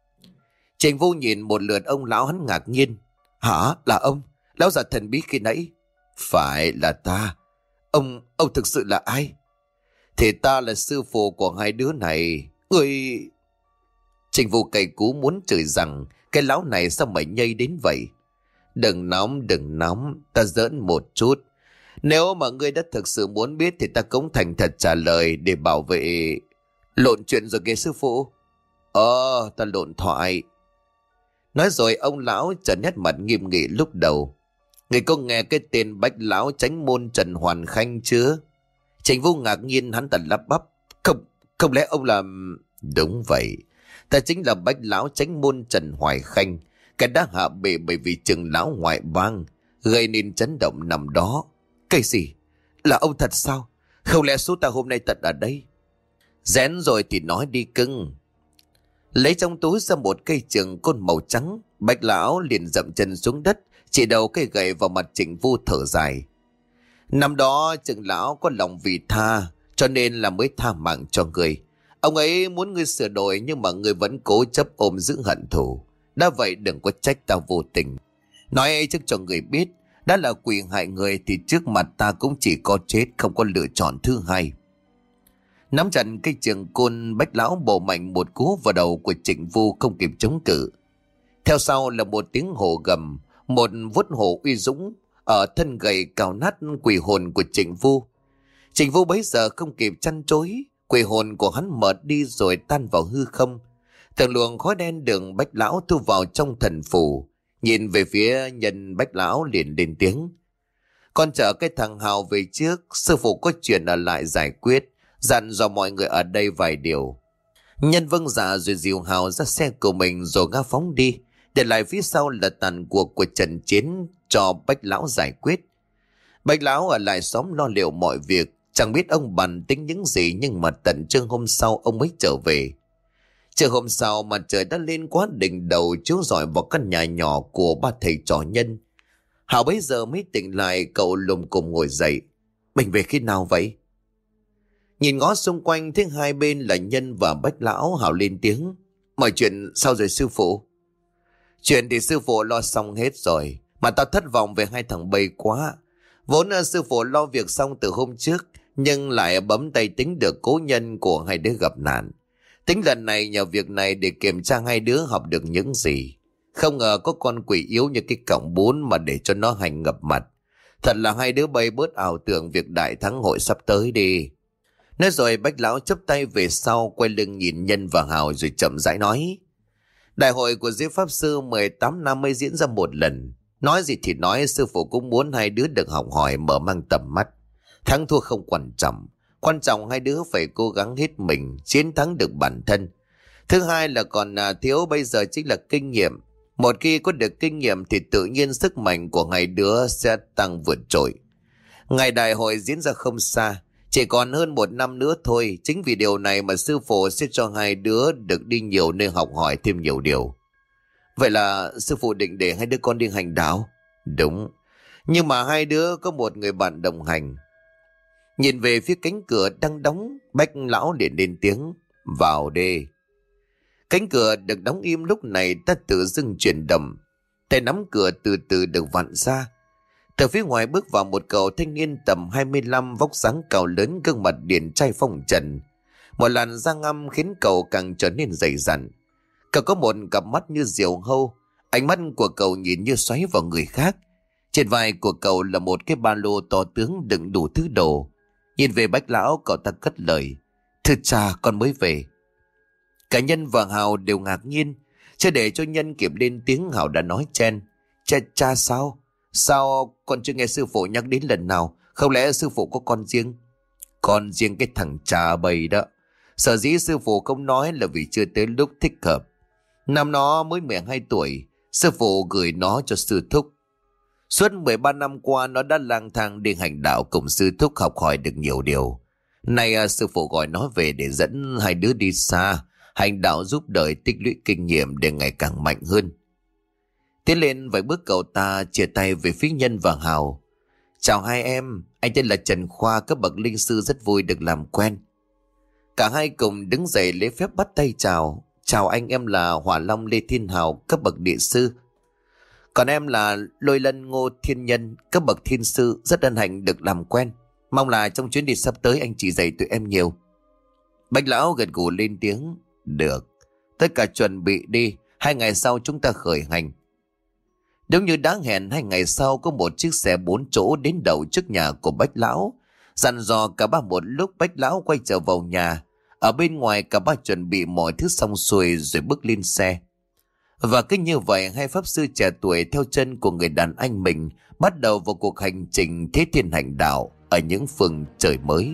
Trịnh Vô nhìn một lượt ông lão, hắn ngạc nhiên. Hả? Là ông? Lão già thần bí khi nãy? Phải là ta. Ông, ông thực sự là ai? Thì ta là sư phụ của hai đứa này. Người... Trịnh Vô cày cú muốn chửi rằng cái lão này sao mày nhây đến vậy? Đừng nóng, đừng nóng, ta giỡn một chút. Nếu mà ngươi đã thực sự muốn biết thì ta cũng thành thật trả lời để bảo vệ... Lộn chuyện rồi kìa sư phụ. Ờ, ta lộn thoại. Nói rồi ông lão trở nét mặt nghiêm nghị lúc đầu. Người có nghe cái tên bách lão chánh môn Trần Hoàn Khanh chưa? Trịnh Vô ngạc nhiên, hắn ta lắp bắp. Không, không lẽ ông là... Đúng vậy, ta chính là bách lão chánh môn Trần Hoài Khanh, cái đã hạ bệ bởi vì trường lão ngoại bang gây nên chấn động nằm đó. Cái gì? Là ông thật sao? Không lẽ số ta hôm nay tận ở đây? Rén rồi thì nói đi cưng. Lấy trong túi ra một cây trường côn màu trắng, bách lão liền dậm chân xuống đất, chỉ đầu cây gậy vào mặt Trịnh Vô thở dài. Năm đó trường lão có lòng vị tha, cho nên là mới tha mạng cho người. Ông ấy muốn ngươi sửa đổi, nhưng mà ngươi vẫn cố chấp ôm giữ hận thù. Đã vậy đừng có trách ta vô tình. Nói ấy trước cho người biết, đã là quỷ hại người thì trước mặt ta cũng chỉ có chết, không có lựa chọn thứ hai. Nắm chặt cây trường côn, bách lão bổ mạnh một cú vào đầu của Trịnh Vô không kịp chống cự. Theo sau là một tiếng hổ gầm, một vuốt hổ uy dũng ở thân gầy cào nát quỷ hồn của Trịnh Vô. Trịnh Vô bấy giờ không kịp chăn chối, quỷ hồn của hắn mở đi rồi tan vào hư không. Từng luồng khói đen đường bách lão thu vào trong thần phủ. Nhìn về phía Nhân, bách lão liền lên tiếng. Con chở cái thằng Hào về trước, sư phụ có chuyện ở lại giải quyết, dặn dò mọi người ở đây vài điều. Nhân vâng dạ rồi dìu Hào ra xe của mình rồi gã phóng đi, để lại phía sau là tàn cuộc của trận chiến cho bách lão giải quyết. Bách lão ở lại xóm lo liệu mọi việc, chẳng biết ông bàn tính những gì, nhưng mà tận trưa hôm sau ông mới trở về. Trưa hôm sau mặt trời đã lên quá đỉnh đầu, chiếu rọi vào căn nhà nhỏ của ba thầy trò Nhân. Hào bấy giờ mới tỉnh lại, cậu lùm cùm ngồi dậy. Mình về khi nào vậy? Nhìn ngó xung quanh thấy hai bên là Nhân và bách lão, Hào lên tiếng. Mọi chuyện sao rồi sư phụ? Chuyện thì sư phụ lo xong hết rồi, mà tao thất vọng về hai thằng Bây quá. Vốn là sư phụ lo việc xong từ hôm trước, nhưng lại bấm tay tính được cố nhân của hai đứa gặp nạn. Tính lần này nhờ việc này để kiểm tra hai đứa học được những gì. Không ngờ có con quỷ yếu như cái cọng bún mà để cho nó hành ngập mặt. Thật là hai đứa bay bớt ảo tưởng việc đại thắng hội sắp tới đi. Nói rồi Bách lão chắp tay về sau, quay lưng nhìn Nhân và Hào rồi chậm rãi nói: Đại hội của giới pháp sư mười tám năm mới diễn ra một lần. Nói gì thì nói, sư phụ cũng muốn hai đứa được học hỏi, mở mang tầm mắt. Thắng thua không quan trọng, quan trọng hai đứa phải cố gắng hết mình, chiến thắng được bản thân. Thứ hai là còn à, thiếu bây giờ chính là kinh nghiệm. Một khi có được kinh nghiệm thì tự nhiên sức mạnh của hai đứa sẽ tăng vượt trội. Ngày đại hội diễn ra không xa, chỉ còn hơn một năm nữa thôi. Chính vì điều này mà sư phụ sẽ cho hai đứa được đi nhiều nơi học hỏi thêm nhiều điều. Vậy là sư phụ định để hai đứa con đi hành đạo? Đúng, nhưng mà hai đứa có một người bạn đồng hành. Nhìn về phía cánh cửa đang đóng, Bách lão liền lên tiếng: Vào đi. Cánh cửa được đóng im lúc này ta tự dưng chuyển động. Tay nắm cửa từ từ được vặn ra. Từ phía ngoài bước vào một cậu thanh niên tầm hai mươi lăm, vóc dáng cao lớn, gương mặt điển trai phong trần. Một làn da ngăm khiến cậu càng trở nên dày dặn. Cậu có một cặp mắt như diều hâu, ánh mắt của cậu nhìn như xoáy vào người khác. Trên vai của cậu là một cái ba lô to tướng đựng đủ thứ đồ. Nhìn về Bách lão, cậu ta cất lời: Thưa cha, con mới về. Cả Nhân và Hào đều ngạc nhiên. Chưa để cho Nhân kịp lên tiếng, Hào đã nói chen: Cha, cha sao? Sao con chưa nghe sư phụ nhắc đến lần nào? Không lẽ sư phụ có con riêng? Con riêng cái thằng cha bầy đó. Sở dĩ sư phụ không nói là vì chưa tới lúc thích hợp. Năm nó mới mười hai tuổi, sư phụ gửi nó cho sư thúc. Suốt mười ba năm qua nó đã lang thang đi hành đạo cùng sư thúc, học hỏi được nhiều điều. Nay à, sư phụ gọi nó về để dẫn hai đứa đi xa, hành đạo giúp đời, tích lũy kinh nghiệm để ngày càng mạnh hơn. Tiến lên vài bước, cậu ta chia tay về phía Nhân và Hào: Chào hai em, anh tên là Trần Khoa, cấp bậc linh sư, rất vui được làm quen. Cả hai cùng đứng dậy lễ phép bắt tay chào. Chào anh, em là Hỏa Long Lê Thiên Hào, cấp bậc địa sư. Còn em là Lôi Lân Ngô Thiên Nhân, cấp bậc thiên sư, rất hân hạnh được làm quen. Mong là trong chuyến đi sắp tới anh chỉ dạy tụi em nhiều. Bách lão gật gù lên tiếng: Được, tất cả chuẩn bị đi, hai ngày sau chúng ta khởi hành. Đúng như đã hẹn, hai ngày sau có một chiếc xe bốn chỗ đến đậu trước nhà của Bách lão. Dặn dò cả ba một lúc, Bách lão quay trở vào nhà. Ở bên ngoài cả ba chuẩn bị mọi thứ xong xuôi rồi bước lên xe. Và cứ như vậy, hai pháp sư trẻ tuổi theo chân của người đàn anh mình bắt đầu vào cuộc hành trình thế thiên hành đạo ở những phương trời mới.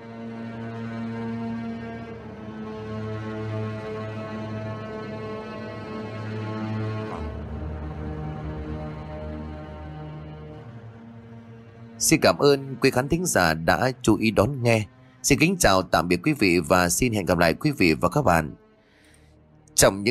Xin cảm ơn quý khán thính giả đã chú ý đón nghe. Xin kính chào tạm biệt quý vị và xin hẹn gặp lại quý vị và các bạn trong những